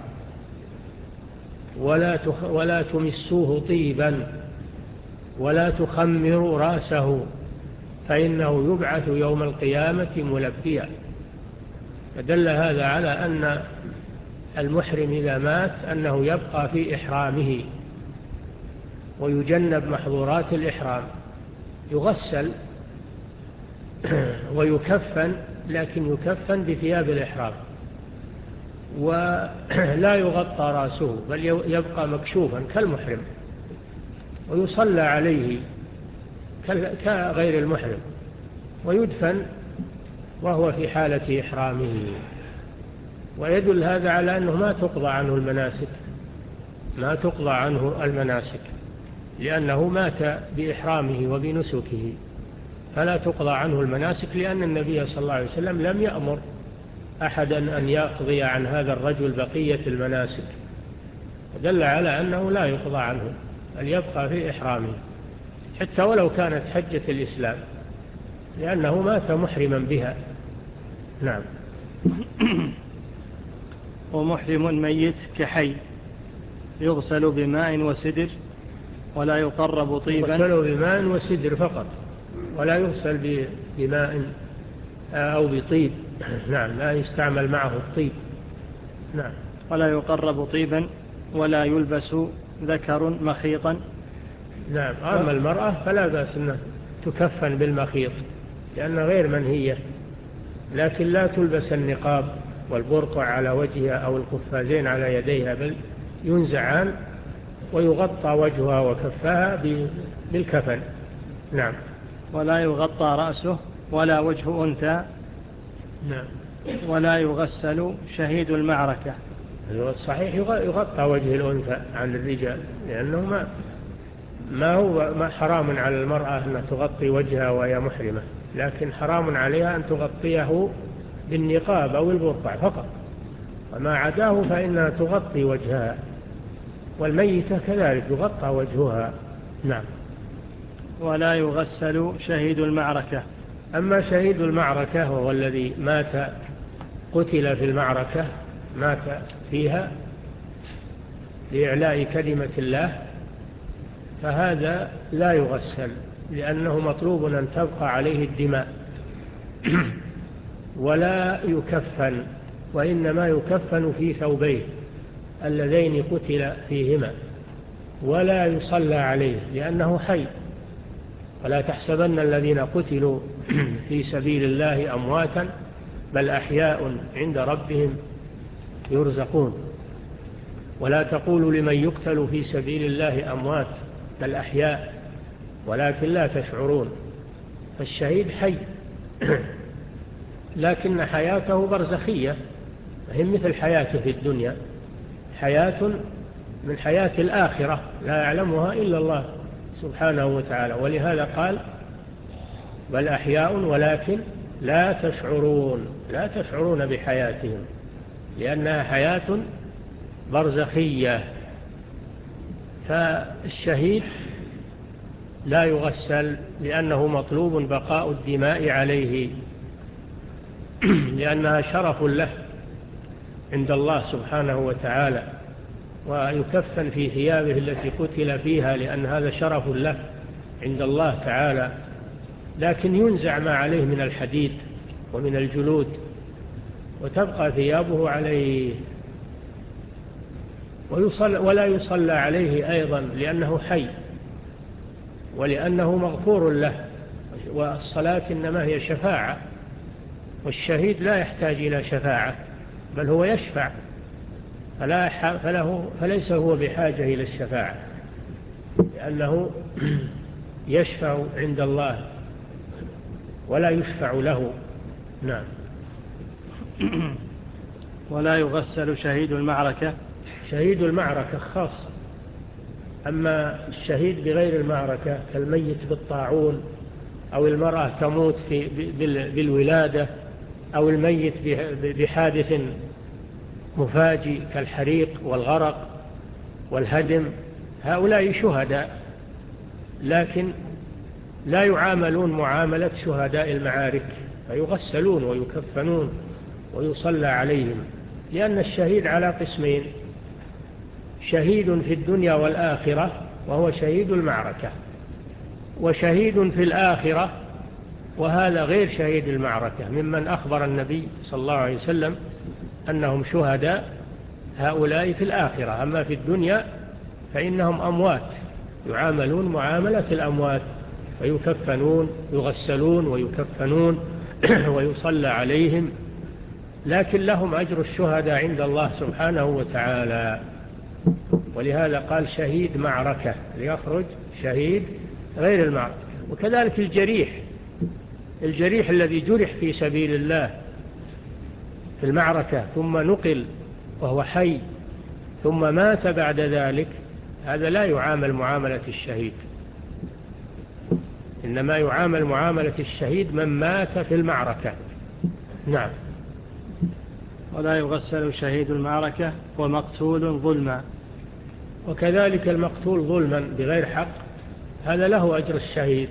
ولا ولا تمسوه طيبا ولا تخمروا رأسه فإنه يبعث يوم القيامة ملبيا. فدل هذا على أن المحرم إذا مات أنه يبقى في إحرامه ويجنب محظورات الإحرام، يغسل ويكفن، لكن يكفن بثياب الإحرام ولا يغطى رأسه بل يبقى مكشوفا كالمحرم، ويصلى عليه كغير المحرم، ويدفن وهو في حالة إحرامه. ويدل هذا على أنه ما تقضى عنه المناسك، ما تقضى عنه المناسك لأنه مات بإحرامه وبنسكه، فلا تقضى عنه المناسك، لأن النبي صلى الله عليه وسلم لم يأمر أحدا أن يقضي عن هذا الرجل بقية المناسك، دل على أنه لا يقضى عنه بل يبقى في إحرامه حتى ولو كانت حجة الإسلام، لأنه مات محرما بها. نعم. ومحرم ميت كحي يغسل بماء وسدر ولا يقرب طيبا. يغسل بماء وسدر فقط ولا يغسل بماء أو بطيب. نعم. لا يستعمل معه الطيب. نعم. ولا يقرب طيبا ولا يلبس ذكر مخيطا. نعم. أما المرأة فلا بأس أنها تكفن بالمخيط لأنها غير منهية، لكن لا تلبس النقاب والبرقع على وجهها أو القفازين على يديها، بل ينزعان ويغطى وجهها وكفاها بالكفن. نعم. ولا يغطى رأسه ولا وجه أنثى. نعم. ولا يغسل شهيد المعركة. الصحيح يغطى وجه الأنثى عن الرجال، لأنه ما ما هو ما حرام على المرأة أن تغطي وجهها وهي محرمة، لكن حرام عليها أن تغطيه بالنقاب أو البرقع فقط، وما عداه فإنها تغطي وجهها والميتة كذلك يغطى وجهها. نعم. ولا يغسل شهيد المعركة. أما شهيد المعركة وهو الذي مات قتل في المعركة مات فيها لإعلاء كلمة الله فهذا لا يغسل لأنه مطلوب أن تبقى عليه الدماء ولا يكفن، وإنما يكفن في ثوبيه اللذين قتل فيهما، ولا يصلى عليه لأنه حي. ولا تحسبن الذين قتلوا في سبيل الله أمواتا بل أحياء عند ربهم يرزقون. ولا تقولوا لمن يقتل في سبيل الله أموات بل أحياء ولكن لا تشعرون. فالشهيد حي لكن حياته برزخية، هي مثل حياته في الدنيا، حياة من حياة الآخرة لا يعلمها إلا الله سبحانه وتعالى. ولهذا قال بل أحياء ولكن لا تشعرون، لا تشعرون بحياتهم لأنها حياة برزخية. فالشهيد لا يغسل لأنه مطلوب بقاء الدماء عليه لأنها شرف له عند الله سبحانه وتعالى، ويكفن في ثيابه التي قتل فيها لأن هذا شرف له عند الله تعالى. لكن ينزع ما عليه من الحديد ومن الجلود وتبقى ثيابه عليه، ويصلى ولا يصلى عليه أيضا لأنه حي ولأنه مغفور له، والصلاة إنما هي شفاعة، والشهيد لا يحتاج إلى شفاعة بل هو يشفع، فلا فله فليس هو بحاجة إلى الشفاعة لأنه يشفع عند الله ولا يشفع له. نعم. ولا يغسل شهيد المعركة. شهيد المعركة خاص، أما الشهيد بغير المعركة كالميت بالطاعون أو المرأة تموت في بالولادة أو الميت بحادث مفاجئ كالحريق والغرق والهدم، هؤلاء شهداء لكن لا يعاملون معاملة شهداء المعارك، فيغسلون ويكفنون ويصلى عليهم، لأن الشهيد على قسمين: شهيد في الدنيا والآخرة وهو شهيد المعركة، وشهيد في الآخرة وهذا غير شهيد المعركة ممن أخبر النبي صلى الله عليه وسلم أنهم شهداء، هؤلاء في الآخرة. أما في الدنيا فإنهم أموات يعاملون معاملة الأموات، ويكفنون يغسلون ويكفنون ويصلى عليهم، لكن لهم أجر الشهداء عند الله سبحانه وتعالى. ولهذا قال شهيد معركة ليخرج شهيد غير المعركة. وكذلك الجريح، الجريح الذي جرح في سبيل الله في المعركة ثم نقل وهو حي ثم مات بعد ذلك، هذا لا يعامل معاملة الشهيد، إنما يعامل معاملة الشهيد من مات في المعركة. نعم. ولا يغسل شهيد المعركة ومقتول ظلما. وكذلك المقتول ظلما بغير حق هذا له أجر الشهيد.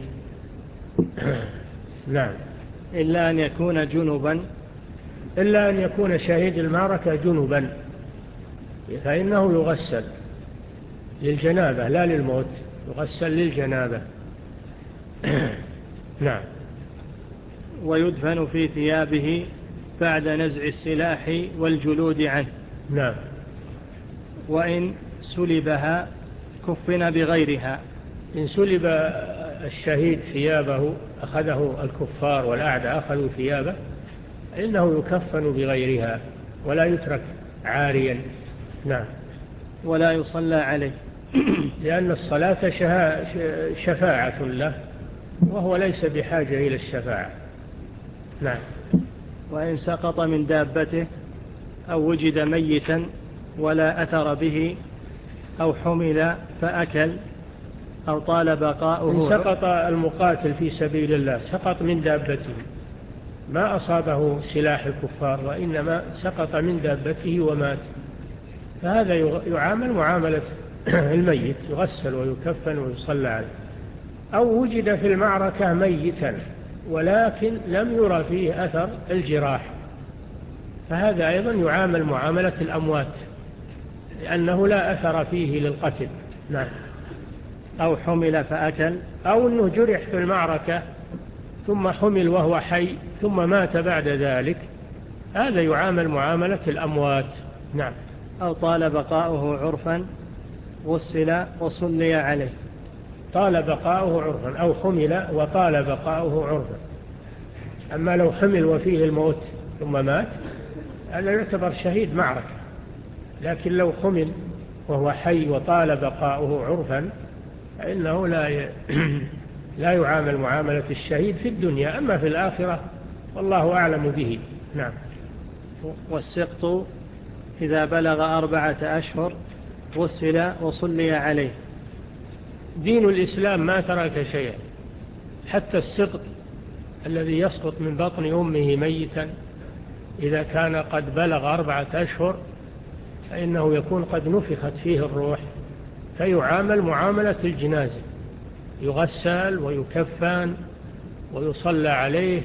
نعم. إلا أن يكون جنبا. إلا أن يكون شهيد المعركة جنبا فإنه يغسل للجنابة لا للموت، يغسل للجنابة. نعم. ويدفن في ثيابه بعد نزع السلاح والجلود عنه. نعم. وإن سلبها كفن بغيرها. إن سلب الشهيد ثيابه أخذه الكفار والأعداء أخذوا ثيابه إنه يكفن بغيرها ولا يترك عاريا. نعم. ولا يصلى عليه لأن الصلاة شفاعة له وهو ليس بحاجة إلى الشفاعة. نعم. وإن سقط من دابته أو وجد ميتا ولا أثر به أو حمل فأكل أو طال بقاؤه. إن سقط المقاتل في سبيل الله سقط من دابته، ما أصابه سلاح الكفار وإنما سقط من دابته ومات، فهذا يعامل معاملة الميت يغسل ويكفن ويصلى عليه. أو وجد في المعركة ميتا ولكن لم يرى فيه أثر الجراح، فهذا أيضا يعامل معاملة الأموات لأنه لا أثر فيه للقتل. نعم. أو حمل فأكل، أو أنه جرح في المعركة ثم حمل وهو حي ثم مات بعد ذلك، هذا يعامل معاملة الأموات. نعم. أو طال بقاؤه عرفا غسل وصلي عليه. طال بقاؤه عرفا أو حمل وطال بقاؤه عرفا. أما لو حمل وفيه الموت ثم مات هذا يعتبر شهيد معركة، لكن لو حمل وهو حي وطال بقاؤه عرفا فإنه لا ي... لا يعامل معاملة الشهيد في الدنيا، أما في الآخرة والله أعلم به. نعم. والسقط إذا بلغ أربعة أشهر غسل وصلي عليه. دين الإسلام ما ترك شيئا، حتى السقط الذي يسقط من بطن أمه ميتا إذا كان قد بلغ أربعة أشهر فإنه يكون قد نفخت فيه الروح، فيعامل معاملة الجنازة، يغسل ويكفن ويصلى عليه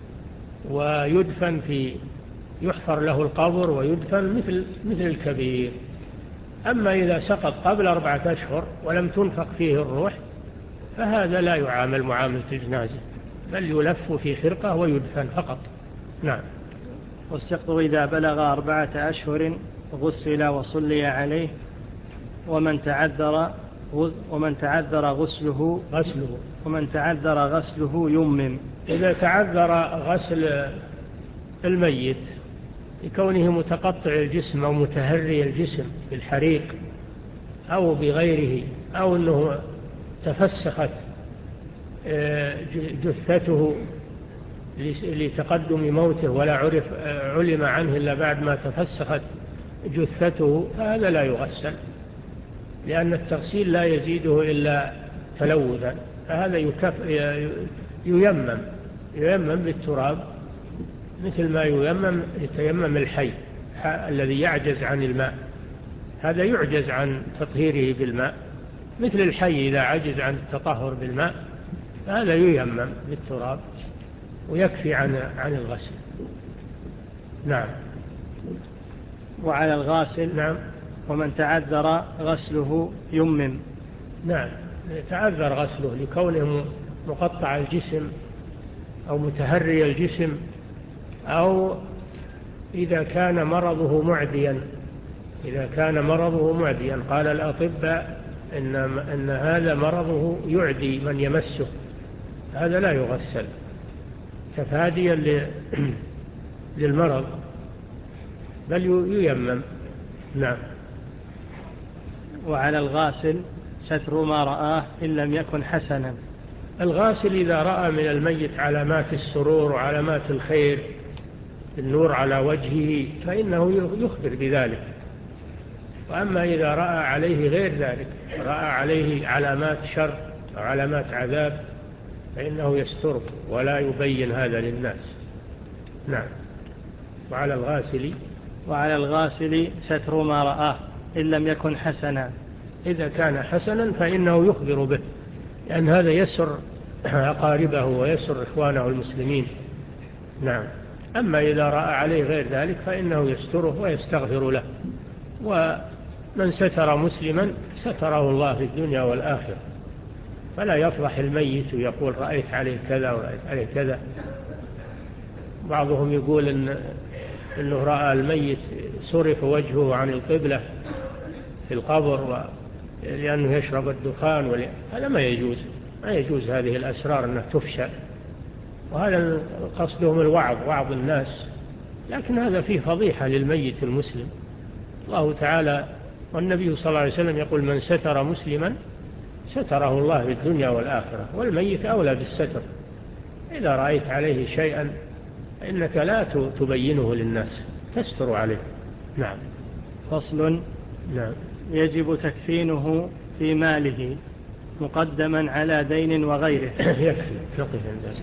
ويدفن في يحفر له القبر ويدفن مثل مثل الكبير. أما إذا سقط قبل أربعة أشهر ولم تنفخ فيه الروح فهذا لا يعامل معاملة الجنازة، بل يلف في خرقة ويدفن فقط. نعم. والسقط إذا بلغ أربعة أشهر غسل وصلي عليه. ومن تعذر ومن تعذر غسله غسله ومن تعذر غسله يمم. إذا تعذر غسل الميت لكونه متقطع الجسم أو متهري الجسم بالحريق أو بغيره، أو أنه تفسخت جثته لتقدم موته ولا عرف علم عنه إلا بعد ما تفسخت جثته، فهذا لا يغسل، لأن التغسيل لا يزيده إلا تلوثا، فهذا يكف ييمم ييمم بالتراب مثل ما ييمم يتيمم الحي الذي يعجز عن الماء، هذا يعجز عن تطهيره بالماء، مثل الحي إذا عجز عن التطهر بالماء هذا ييمم بالتراب ويكفي عن عن الغسل. نعم. وعلى الغاسل. نعم. ومن تعذر غسله يمم. نعم، تعذر غسله لكونه مقطع الجسم أو متهري الجسم، أو إذا كان مرضه معديا إذا كان مرضه معديا قال الأطباء إن, إن هذا مرضه يعدي من يمسه، هذا لا يغسل تفاديا للمرض بل ييمم. نعم. وعلى الغاسل ستر ما رآه إن لم يكن حسنا. الغاسل إذا رأى من الميت علامات السرور وعلامات الخير، النور على وجهه، فإنه يخبر بذلك. وأما إذا رأى عليه غير ذلك، رأى عليه علامات شر أو علامات عذاب، فإنه يستر ولا يبين هذا للناس. نعم. وعلى الغاسل وعلى الغاسل ستر ما رآه إن لم يكن حسنا. إذا كان حسنا فإنه يخبر به، لأن هذا يسر أقاربه ويسر إخوانه المسلمين. نعم. أما إذا رأى عليه غير ذلك فإنه يستره ويستغفر له. ومن ستر مسلما ستره الله في الدنيا والآخرة، فلا يفضح الميت ويقول رأيت عليه كذا ورأيت عليه كذا. بعضهم يقول إن إنه رأى الميت صرف وجهه عن القبلة في القبر لأنه يشرب الدخان ولي... هذا ما يجوز ما يجوز هذه الأسرار أنها تفشى، وهذا قصدهم الوعظ وعظ الناس، لكن هذا فيه فضيحة للميت المسلم. الله تعالى والنبي صلى الله عليه وسلم يقول من ستر مسلما ستره الله في الدنيا والآخرة، والميت أولى بالستر. إذا رأيت عليه شيئا فإنك لا تبينه للناس، تستر عليه. نعم. فصل. نعم. يجب تكفينه في ماله مقدما على دين وغيره. يكفي فقه الناس.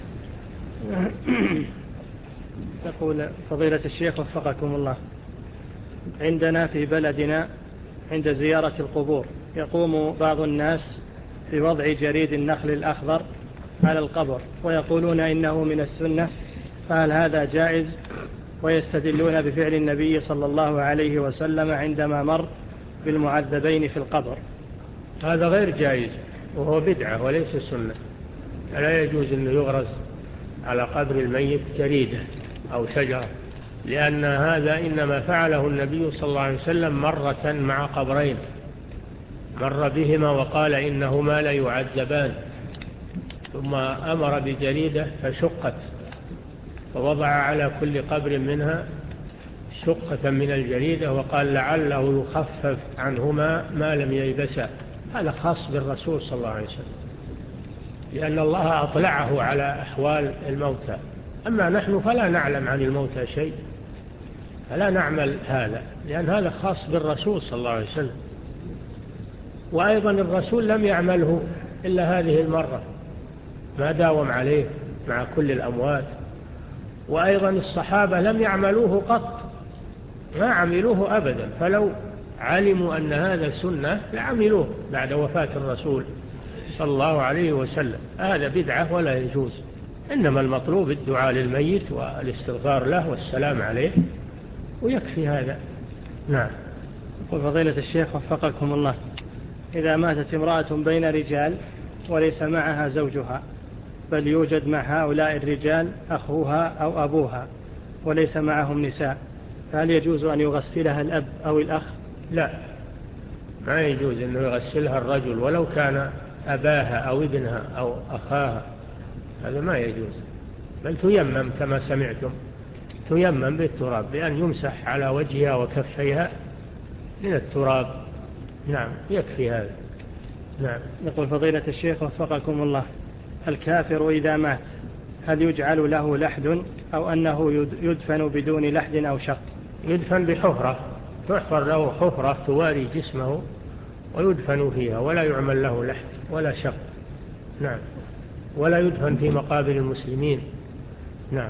يقول فضيلة الشيخ وفقكم الله، عندنا في بلدنا عند زيارة القبور يقوم بعض الناس بوضع جريد النخل الأخضر على القبر ويقولون إنه من السنة، فهل هذا جائز؟ ويستدلون بفعل النبي صلى الله عليه وسلم عندما مر بالمعذبين في القبر. هذا غير جائز وهو بدعة وليس سنة. لا يجوز أن يغرس على قبر الميت جريدة أو شجرة، لأن هذا إنما فعله النبي صلى الله عليه وسلم مرة مع قبرين، مر بهما وقال إنهما لا يعذبان، ثم أمر بجريدة فشقت ووضع على كل قبر منها شقة من الجريدة وقال لعله يخفف عنهما ما لم ييبسا. هذا خاص بالرسول صلى الله عليه وسلم، لأن الله أطلعه على أحوال الموتى. أما نحن فلا نعلم عن الموتى شيء، فلا نعمل هذا، لأن هذا خاص بالرسول صلى الله عليه وسلم. وأيضا الرسول لم يعمله إلا هذه المرة، ما داوم عليه مع كل الأموات. وأيضا الصحابة لم يعملوه قط، ما عملوه أبدا، فلو علموا أن هذا سنة لعملوه بعد وفاة الرسول صلى الله عليه وسلم. هذا بدعة ولا يجوز، إنما المطلوب الدعاء للميت والاستغفار له والسلام عليه ويكفي هذا. نعم. يقول فضيلة الشيخ وفقكم الله، إذا ماتت امرأة بين رجال وليس معها زوجها، بل يوجد مع هؤلاء الرجال أخوها أو أبوها وليس معهم نساء، فهل يجوز أن يغسلها الأب أو الأخ؟ لا، ما يجوز أنه يغسلها الرجل ولو كان أباها أو ابنها أو أخاها، هذا ما يجوز. بل تيمم كما سمعتم، تيمم بالتراب بأن يمسح على وجهها وكفيها من التراب. نعم، يكفي هذا. نعم. يقول فضيلة الشيخ وفقكم الله، الكافر إذا مات هل يجعل له لحد أو أنه يدفن بدون لحد أو شق؟ يدفن بحفرة، تحفر له حفرة تواري جسمه ويدفن فيها، ولا يعمل له لحد ولا شق. نعم. ولا يدفن في مقابر المسلمين. نعم.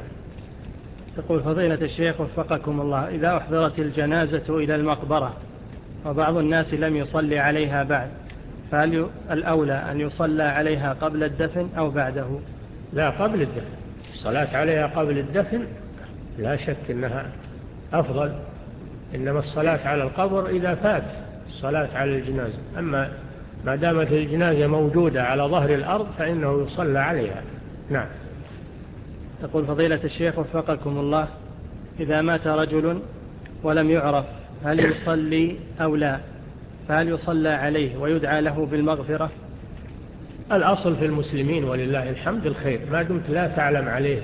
يقول فضيلة الشيخ وفقكم الله، إذا أحضرت الجنازة إلى المقبرة وبعض الناس لم يصلي عليها بعد، فهل الأولى أن يصلى عليها قبل الدفن أو بعده؟ لا، قبل الدفن. الصلاة عليها قبل الدفن لا شك أنها أفضل، إنما الصلاة على القبر إذا فات الصلاة على الجنازة. أما ما دامت الجنازة موجودة على ظهر الأرض فإنه يصلى عليها. نعم. يقول فضيلة الشيخ وفقكم الله، إذا مات رجل ولم يعرف هل يصلي أو لا، فهل يصلى عليه ويدعى له بالمغفرة؟ الأصل في المسلمين ولله الحمد الخير، ما دمت لا تعلم عليه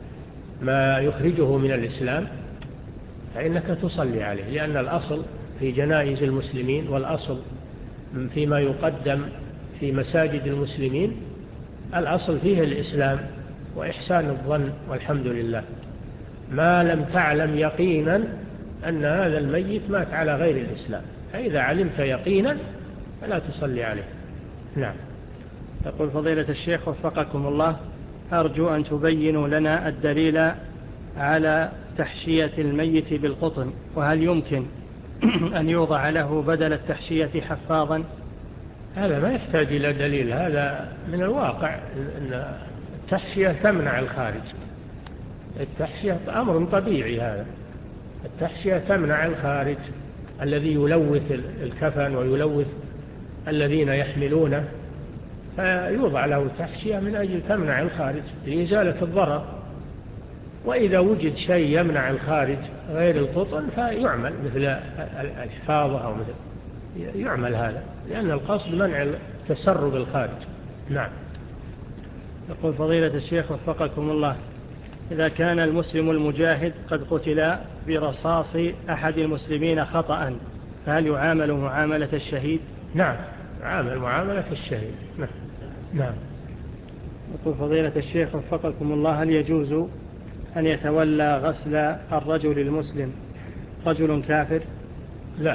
ما يخرجه من الإسلام فإنك تصلي عليه، لأن الأصل في جنائز المسلمين والأصل فيما يقدم في مساجد المسلمين الأصل فيه الإسلام وإحسان الظن، والحمد لله، ما لم تعلم يقينا أن هذا الميت مات على غير الإسلام. فإذا علمت يقينا فلا تصلي عليه. نعم. يقول فضيلة الشيخ وفقكم الله، أرجو أن تبينوا لنا الدليل على تحشية الميت بالقطن، وهل يمكن أن يوضع له بدل التحشية حفاظا؟ هذا ما يحتاج إلى دليل، هذا من الواقع أن التحشية تمنع الخارج. التحشية أمر طبيعي، هذا التحشية تمنع الخارج الذي يلوث الكفن ويلوث الذين يحملونه، فيوضع له تحشية من أجل تمنع الخارج لإزالة الضرر. وإذا وجد شيء يمنع الخارج غير القطن فيعمل مثل الحفاظة أو مثل يعمل هذا، لأن القصد منع تسرب الخارج. نعم. يقول فضيلة الشيخ وفقكم الله، إذا كان المسلم المجاهد قد قتل برصاص أحد المسلمين خطأ، فهل يعامل معاملة الشهيد؟ نعم، يعامل معاملة الشهيد. نعم. نعم. يقول فضيلة الشيخ وفقكم الله، هل يجوز أن يتولى غسل الرجل المسلم رجل كافر؟ لا،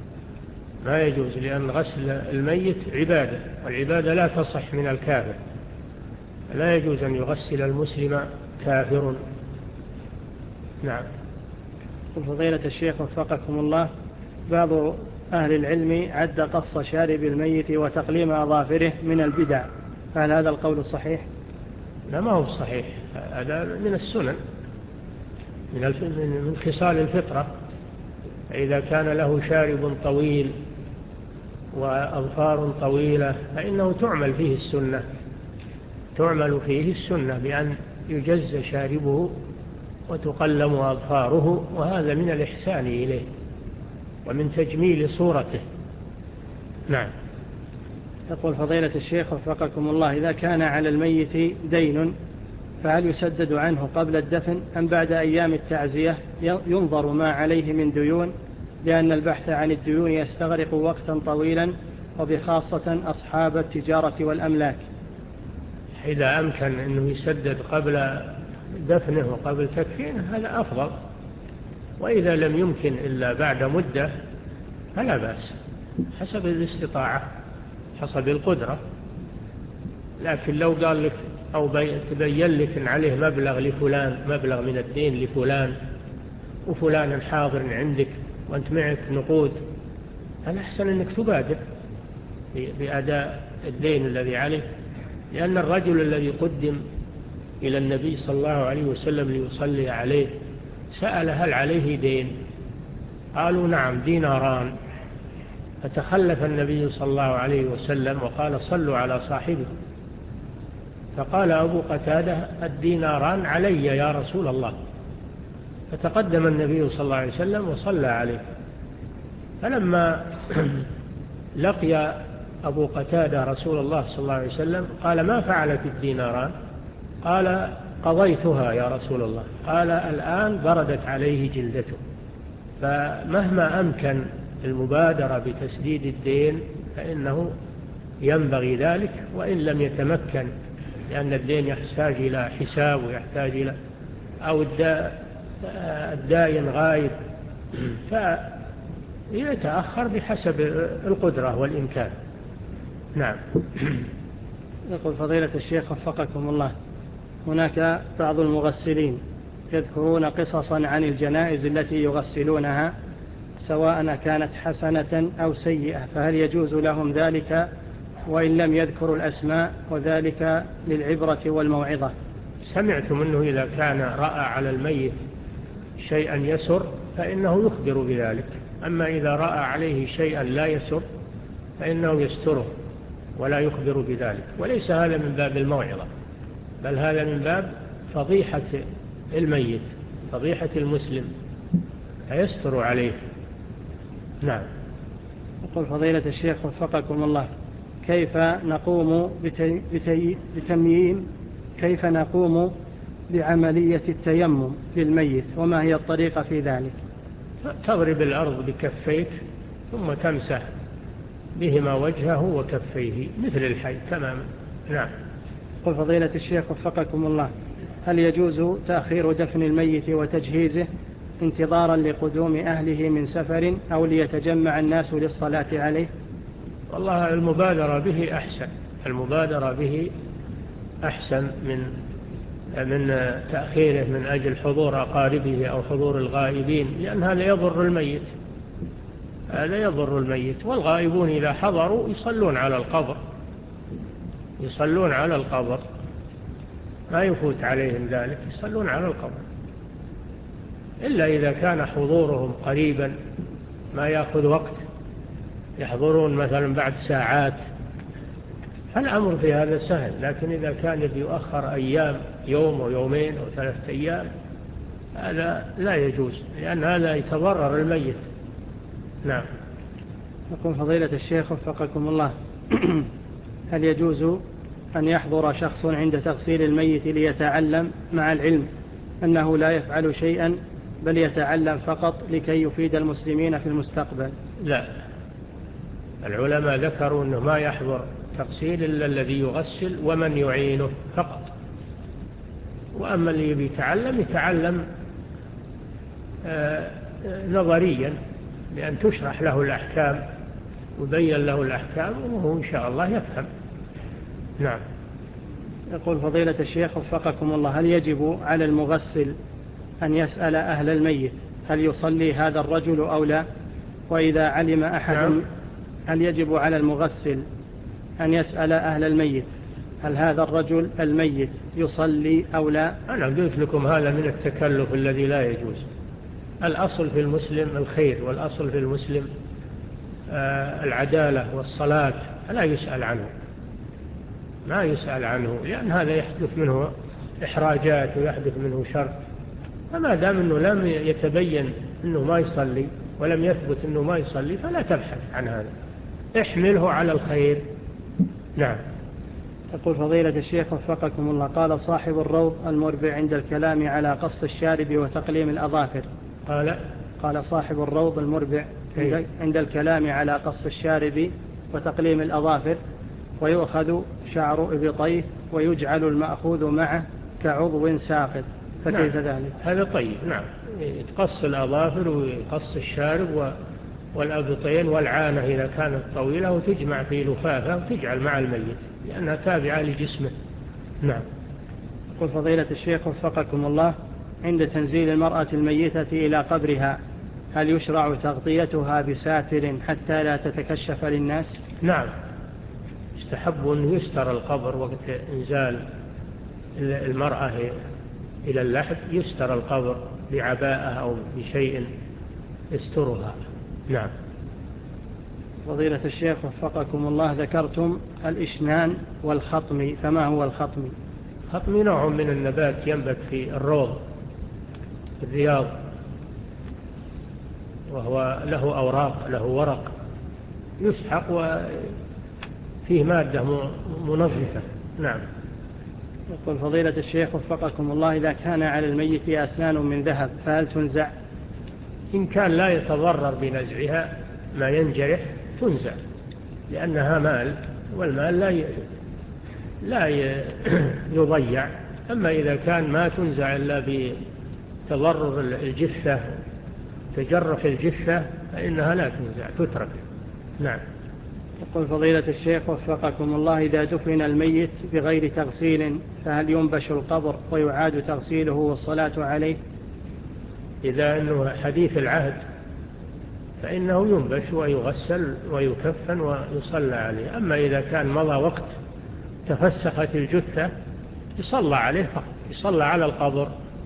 ما يجوز، لأن غسل الميت عبادة، والعبادة لا تصح من الكافر، لا يجوز أن يغسل المسلم كافر. نعم. فضيلة الشيخ وفقكم الله، بعض أهل العلم عد قص شارب الميت وتقليم أظافره من البدع، فهل هذا القول صحيح؟ لا، ما هو صحيح. هذا من السنن، من من خصال الفطرة. إذا كان له شارب طويل وأظفار طويلة فإنه تعمل فيه السنة، تعمل فيه السنة بأن يجز شاربه وتقلم أظفاره، وهذا من الإحسان إليه ومن تجميل صورته. نعم. يقول فضيلة الشيخ وفقكم الله: إذا كان على الميت دين فهل يسدد عنه قبل الدفن أم بعد أيام التعزية ينظر ما عليه من ديون، لأن البحث عن الديون يستغرق وقتا طويلا وبخاصة أصحاب التجارة والأملاك؟ إذا أمكن أنه يسدد قبل دفنه وقبل تكفينه هذا أفضل، وإذا لم يمكن إلا بعد مدة فلا بأس، حسب الاستطاعة حسب القدرة. لكن لو قال لك أو تبين لك أن عليه مبلغ لفلان، مبلغ من الدين لفلان، وفلان حاضر عندك وأنت معك نقود، الأحسن أنك تبادر بأداء الدين الذي عليه، لأن الرجل الذي قدم إلى النبي صلى الله عليه وسلم ليصلي عليه سأل هل عليه دين؟ قالوا نعم ديناران، فتخلف النبي صلى الله عليه وسلم وقال صلوا على صاحبه، فقال أبو قتادة الديناران علي يا رسول الله، فتقدم النبي صلى الله عليه وسلم وصلى عليه. فلما لقي أبو قتادة رسول الله صلى الله عليه وسلم قال ما فعلت الديناران؟ قال قضيتها يا رسول الله. قال الآن بردت عليه جلدته. فمهما أمكن المبادرة بتسديد الدين فإنه ينبغي ذلك، وإن لم يتمكن لأن الدين يحتاج إلى حساب ويحتاج إلى أو الدائن غايب فيتأخر بحسب القدرة والإمكان. نعم. يقول فضيلة الشيخ وفقكم الله: هناك بعض المغسلين يذكرون قصصا عن الجنائز التي يغسلونها سواء كانت حسنة أو سيئة، فهل يجوز لهم ذلك وإن لم يذكروا الأسماء، وذلك للعبرة والموعظة؟ سمعتم أنه إذا كان رأى على الميت شيئا يسر فإنه يخبر بذلك، أما إذا رأى عليه شيئا لا يسر فإنه يستره ولا يخبر بذلك، وليس هذا من باب الموعظة، بل هذا من باب فضيحة الميت، فضيحة المسلم، فيستر عليه. نعم. يقول فضيلة الشيخ وفقكم الله: كيف نقوم بتي... بتي... بتمييم كيف نقوم بعملية التيمم للميت، وما هي الطريقة في ذلك؟ تضرب الأرض بكفيك ثم تمسح بهما وجهه وكفيه مثل الحي تماما. نعم. يقول فضيلة الشيخ وفقكم الله: هل يجوز تأخير دفن الميت وتجهيزه انتظارا لقدوم أهله من سفر أو ليتجمع الناس للصلاة عليه؟ والله المبادرة به أحسن، المبادرة به أحسن من من تأخيره من أجل حضور أقاربه أو حضور الغائبين، لأن هذا يضر الميت، هذا يضر الميت. والغائبون إذا حضروا يصلون على القبر، يصلون على القبر، ما يفوت عليهم ذلك، يصلون على القبر، إلا إذا كان حضورهم قريبا ما يأخذ وقت، يحضرون مثلا بعد ساعات، فالأمر في هذا سهل. لكن إذا كان يؤخر أيام، يوم ويومين أو ثلاثة أيام، هذا لا يجوز، لأن هذا يتضرر الميت. نعم. يقول فضيلة الشيخ وفقكم الله: هل يجوز أن يحضر شخص عند تغسيل الميت ليتعلم مع العلم أنه لا يفعل شيئا بل يتعلم فقط لكي يفيد المسلمين في المستقبل؟ لا، العلماء ذكروا أنه ما يحضر تغسيل إلا الذي يغسل ومن يعينه فقط، وأما اللي يتعلم يتعلم آه نظريا، لأن تشرح له الأحكام وبين له الأحكام وهو إن شاء الله يفهم. نعم. يقول فضيلة الشيخ وفقكم الله: هل يجب على المغسل أن يسأل أهل الميت هل يصلي هذا الرجل أو لا؟ وإذا علم أحد نعم. هل يجب على المغسل أن يسأل أهل الميت هل هذا الرجل الميت يصلي أو لا؟ أنا قلت لكم هذا من التكلف الذي لا يجوز. الأصل في المسلم الخير، والأصل في المسلم العدالة والصلاة، لا يسأل عنه، ما يسأل عنه، لأن هذا يحدث منه إحراجات ويحدث منه شر. فما دام أنه لم يتبين أنه ما يصلي ولم يثبت أنه ما يصلي فلا تبحث عن هذا، احمله على الخير. نعم. يقول فضيلة الشيخ وفقكم الله، قال صاحب الروض المربع عند الكلام على قص الشارب وتقليم الأظافر قال قال صاحب الروض المربع إيه؟ عند الكلام على قص الشارب وتقليم الأظافر ويؤخذ شعر إبطيه ويجعل المأخوذ معه كعضو ساقط، فكيف نعم. ذلك؟ هذا طيب. نعم، يتقص الأظافر ويقص الشارب والأبطين والعانة إذا كانت طويلة، وتجمع في لفافة وتجعل مع الميت لأنها تابعة لجسمه. نعم. يقول فضيلة الشيخ وفقكم الله، عند تنزيل المرأة الميتة إلى قبرها هل يشرع تغطيتها بساتر حتى لا تتكشف للناس؟ نعم، يستحب أن يستر القبر وقت إنزال المرأة إلى اللحد، يستر القبر بعباءة أو بشيء يسترها. نعم. فضيلة الشيخ وفقكم الله، ذكرتم الإشنان والخطم، فما هو الخطم؟ الخطم نوع من النبات ينبت في الروض في الرياض، وهو له أوراق، له ورق يسحق وفيه مادة منظفة. نعم. يقول فضيلة الشيخ وفقكم الله، إذا كان على الميت أسنان من ذهب فهل تنزع؟ إن كان لا يتضرر بنزعها ما ينجرح تنزع، لأنها مال، والمال لا لا يضيع. أما إذا كان ما تنزع إلا بتضرر الجثة، تجرح الجثة، فإنها لا تنزع، تترك. نعم. يقول فضيلة الشيخ وفقكم الله، إذا دفن الميت بغير تغسيل فهل ينبش القبر ويعاد تغسيله والصلاة عليه؟ إذا أنه حديث العهد فإنه ينبش ويغسل ويكفن ويصلى عليه. أما إذا كان مضى وقت تفسخت الجثة يصلى عليه فقط، يصلى على القبر،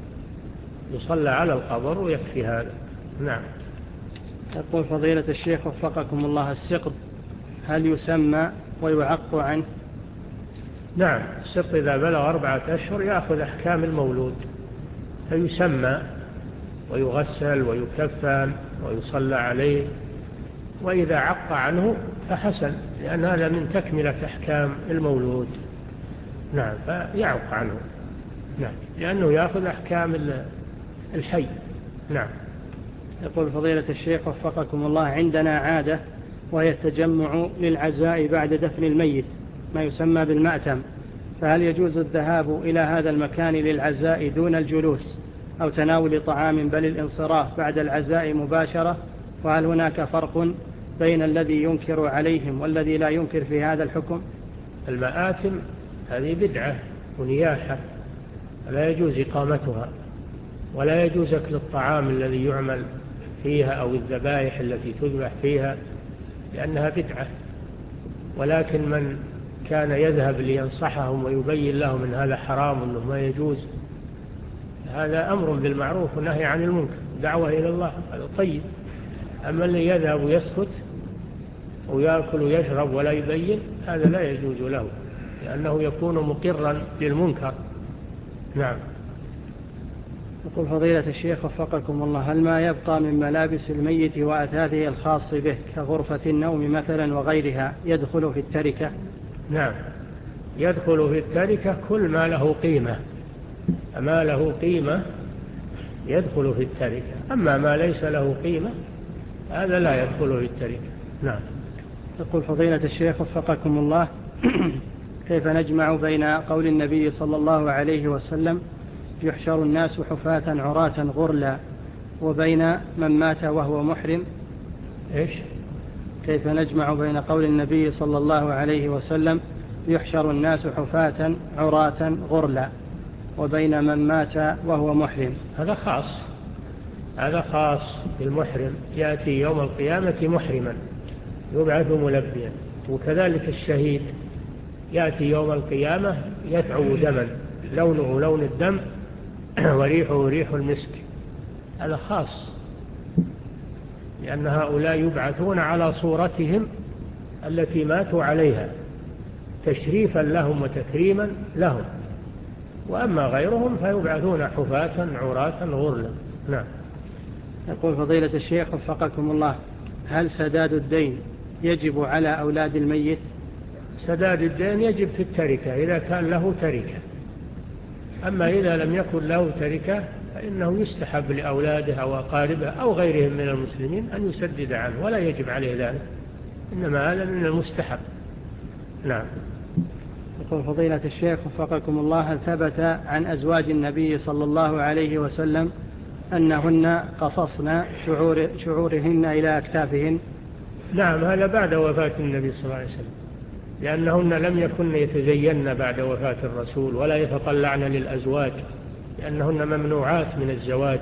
يصلى على القبر ويكفي هذا. نعم. يقول فضيلة الشيخ وفقكم الله، السقط هل يسمى ويعق عنه؟ نعم، السقط إذا بلغ أربعة أشهر يأخذ أحكام المولود، فيسمى ويغسل ويكفن ويصلى عليه، وإذا عق عنه فحسن، لأن هذا من تكملة أحكام المولود. نعم، فيعق عنه. نعم، لأنه يأخذ أحكام الحي. نعم. يقول فضيلة الشيخ وفقكم الله، عندنا عادة وهي التجمع للعزاء بعد دفن الميت، ما يسمى بالمأتم، فهل يجوز الذهاب إلى هذا المكان للعزاء دون الجلوس أو تناول طعام، بل الانصراف بعد العزاء مباشرة؟ وهل هناك فرق بين الذي ينكر عليهم والذي لا ينكر في هذا الحكم؟ المآتم هذه بدعة ونياحة، لا يجوز إقامتها، ولا يجوز أكل الطعام الذي يعمل فيها أو الذبائح التي تذبح فيها، لأنها بدعة. ولكن من كان يذهب لينصحهم ويبين لهم أن هذا حرام وأنه ما يجوز، هذا أمر بالمعروف ونهي عن المنكر، دعوة إلى الله، هذا طيب. أما اللي يذهب ويسكت ويأكل ويشرب ولا يبين، هذا لا يجوز له، لأنه يكون مقرا للمنكر. نعم. يقول فضيلة الشيخ وفقكم الله، هل ما يبقى من ملابس الميت وأثاثه الخاص به كغرفة النوم مثلا وغيرها يدخل في التركة؟ نعم، يدخل في التركة كل ما له قيمة، ما له قيمة يدخل في التركة، أما ما ليس له قيمة هذا لا يدخل في التركة. نعم. يقول فضيلة الشيخ وفقكم الله، كيف نجمع بين قول النبي صلى الله عليه وسلم يحشر الناس حفاة عراة غرلا وبين من مات وهو محرم؟ إيش؟ كيف نجمع بين قول النبي صلى الله عليه وسلم يحشر الناس حفاة عراة غرلا وبين من مات وهو محرم؟ هذا خاص، هذا خاص بالمحرم، يأتي يوم القيامة محرما يبعث ملبيا. وكذلك الشهيد يأتي يوم القيامة يدعو دما لونه لون الدم وريحه ريح المسك. هذا خاص، لأن هؤلاء يبعثون على صورتهم التي ماتوا عليها تشريفا لهم وتكريما لهم، وأما غيرهم فيبعثون حفاة عراة غرلا. نعم. يقول فضيلة الشيخ وفقكم الله: هل سداد الدين يجب على أولاد الميت؟ سداد الدين يجب في التركة إذا كان له تركة، أما إذا لم يكن له تركة فإنه يستحب لأولاده أو أقاربه أو غيرهم من المسلمين أن يسدد عنه، ولا يجب عليه ذلك، إنما هذا من المستحب. نعم. يقول فضيلة الشيخ وفقكم الله: هل ثبت عن أزواج النبي صلى الله عليه وسلم أنهن قصصن شعور شعورهن إلى أكتافهن؟ نعم، هذا بعد وفاة النبي صلى الله عليه وسلم، لأنهن لم يكن يتزين بعد وفاة الرسول ولا يتطلعن للأزواج، لأنهن ممنوعات من الزواج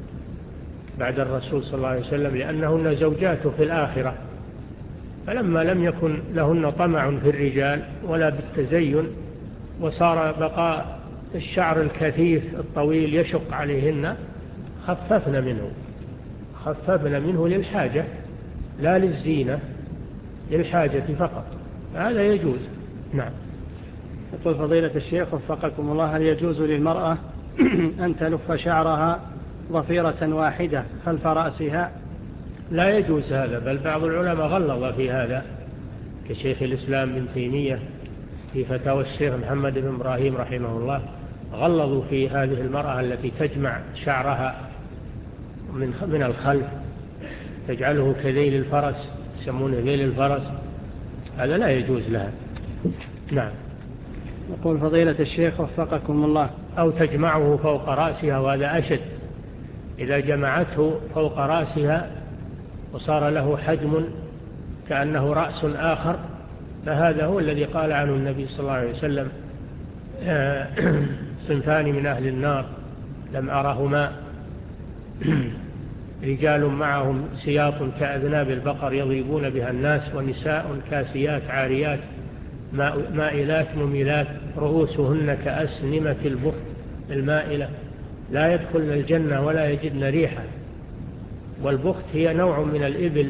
بعد الرسول صلى الله عليه وسلم، لأنهن زوجاته في الآخرة. فلما لم يكن لهن طمع في الرجال ولا بالتزين، وصار بقاء الشعر الكثيف الطويل يشق عليهن، خففن منه خففن منه للحاجة لا للزينة، للحاجة فقط، هذا يجوز. نعم. يقول فضيلة الشيخ وفقكم الله: هل يجوز للمرأة أن تلف شعرها ضفيرة واحدة خلف رأسها؟ لا يجوز هذا، بل بعض العلماء غلظ في هذا كشيخ الإسلام ابن تيمية في فتاوى الشيخ محمد بن إبراهيم رحمه الله، غلظوا في هذه المرأة التي تجمع شعرها من من الخلف، تجعله كذيل الفرس، يسمونه ذيل الفرس، هذا لا يجوز لها. نعم. يقول فضيلة الشيخ وفقكم الله: أو تجمعه فوق رأسها، وهذا أشد، إذا جمعته فوق رأسها وصار له حجم كأنه رأس آخر، فهذا هو الذي قال عنه النبي صلى الله عليه وسلم: صنفان من أهل النار لم أرهما، رجال معهم سياط كأذناب البقر يضربون بها الناس، ونساء كاسيات عاريات مائلات مميلات رؤوسهن كأسنمة البخت المائلة، لا يدخلن الجنة ولا يجدن ريحا. والبخت هي نوع من الإبل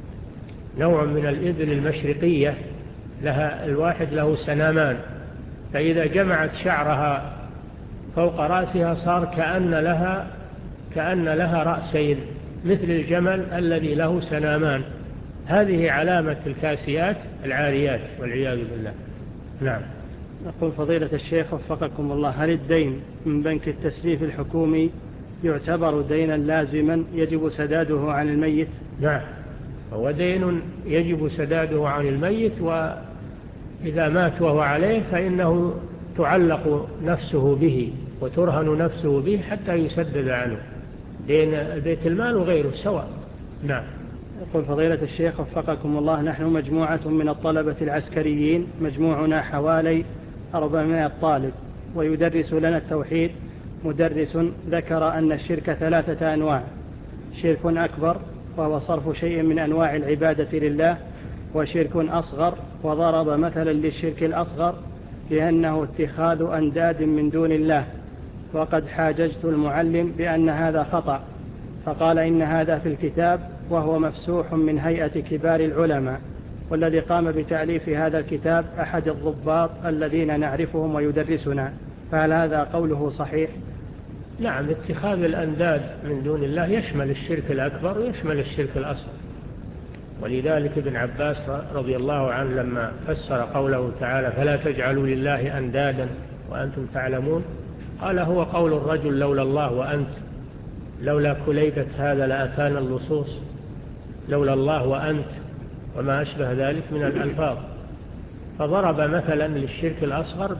نوع من الإبل المشرقية، لها الواحد له سنامان، فإذا جمعت شعرها فوق رأسها صار كأن لها كأن لها رأسين مثل الجمل الذي له سنامان. هذه علامة الكاسيات العاريات والعياذ بالله. نعم. يقول فضيلة الشيخ وفقكم الله: هل الدين من بنك التسليف الحكومي يعتبر دينا لازما يجب سداده عن الميت؟ نعم، هو دين يجب سداده عن الميت، وإذا مات وهو عليه فإنه تعلق نفسه به وترهن نفسه به حتى يسدد عنه. دين بيت المال وغيره سواء. نعم. يقول فضيلة الشيخ وفقكم الله: نحن مجموعة من الطلبة العسكريين، مجموعنا حوالي أربعمائة طالب، ويدرس لنا التوحيد مدرس ذكر أن الشرك ثلاثة أنواع: شرك أكبر وهو صرف شيء من أنواع العبادة لله، وشرك أصغر، وضرب مثلا للشرك الأصغر لأنه اتخاذ أنداد من دون الله، وقد حاججت المعلم بأن هذا خطأ، فقال إن هذا في الكتاب وهو مفسوح من هيئة كبار العلماء، والذي قام بتأليف هذا الكتاب أحد الضباط الذين نعرفهم ويدرسنا، فهل هذا قوله صحيح؟ نعم، اتخاذ الأنداد من دون الله يشمل الشرك الأكبر ويشمل الشرك الأصغر، ولذلك ابن عباس رضي الله عنه لما فسر قوله تعالى: فلا تجعلوا لله أندادا وأنتم تعلمون، قال: هو قول الرجل لولا الله وأنت، لولا كليبة هذا لأتانا اللصوص، لولا الله وأنت، وما أشبه ذلك من الألفاظ. فضرب مثلا للشرك الأصغر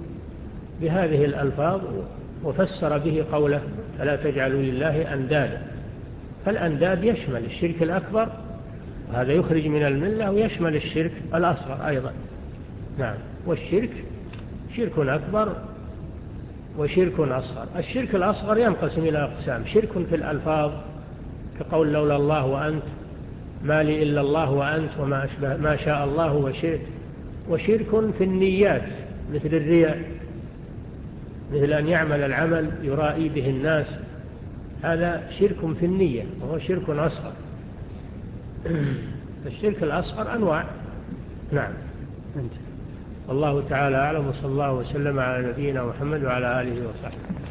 بهذه الألفاظ وفسر به قوله: فلا تجعلوا لله أندادا. فالأنداد يشمل الشرك الأكبر، وهذا يخرج من الملة، ويشمل الشرك الأصغر أيضا. نعم. والشرك شرك أكبر وشرك أصغر. الشرك الأصغر ينقسم إلى أقسام: شرك في الألفاظ كقول لولا الله وأنت، ما لي إلا الله وأنت، وما أشبه ما شاء الله وشئت. وشرك في النيات مثل الرياء، مثل أن يعمل العمل يرائي به الناس، هذا شرك في النية وهو شرك أصغر. الشرك الأصغر أنواع. نعم. والله تعالى أعلم، وصلى الله وسلم على نبينا محمد وعلى آله وصحبه.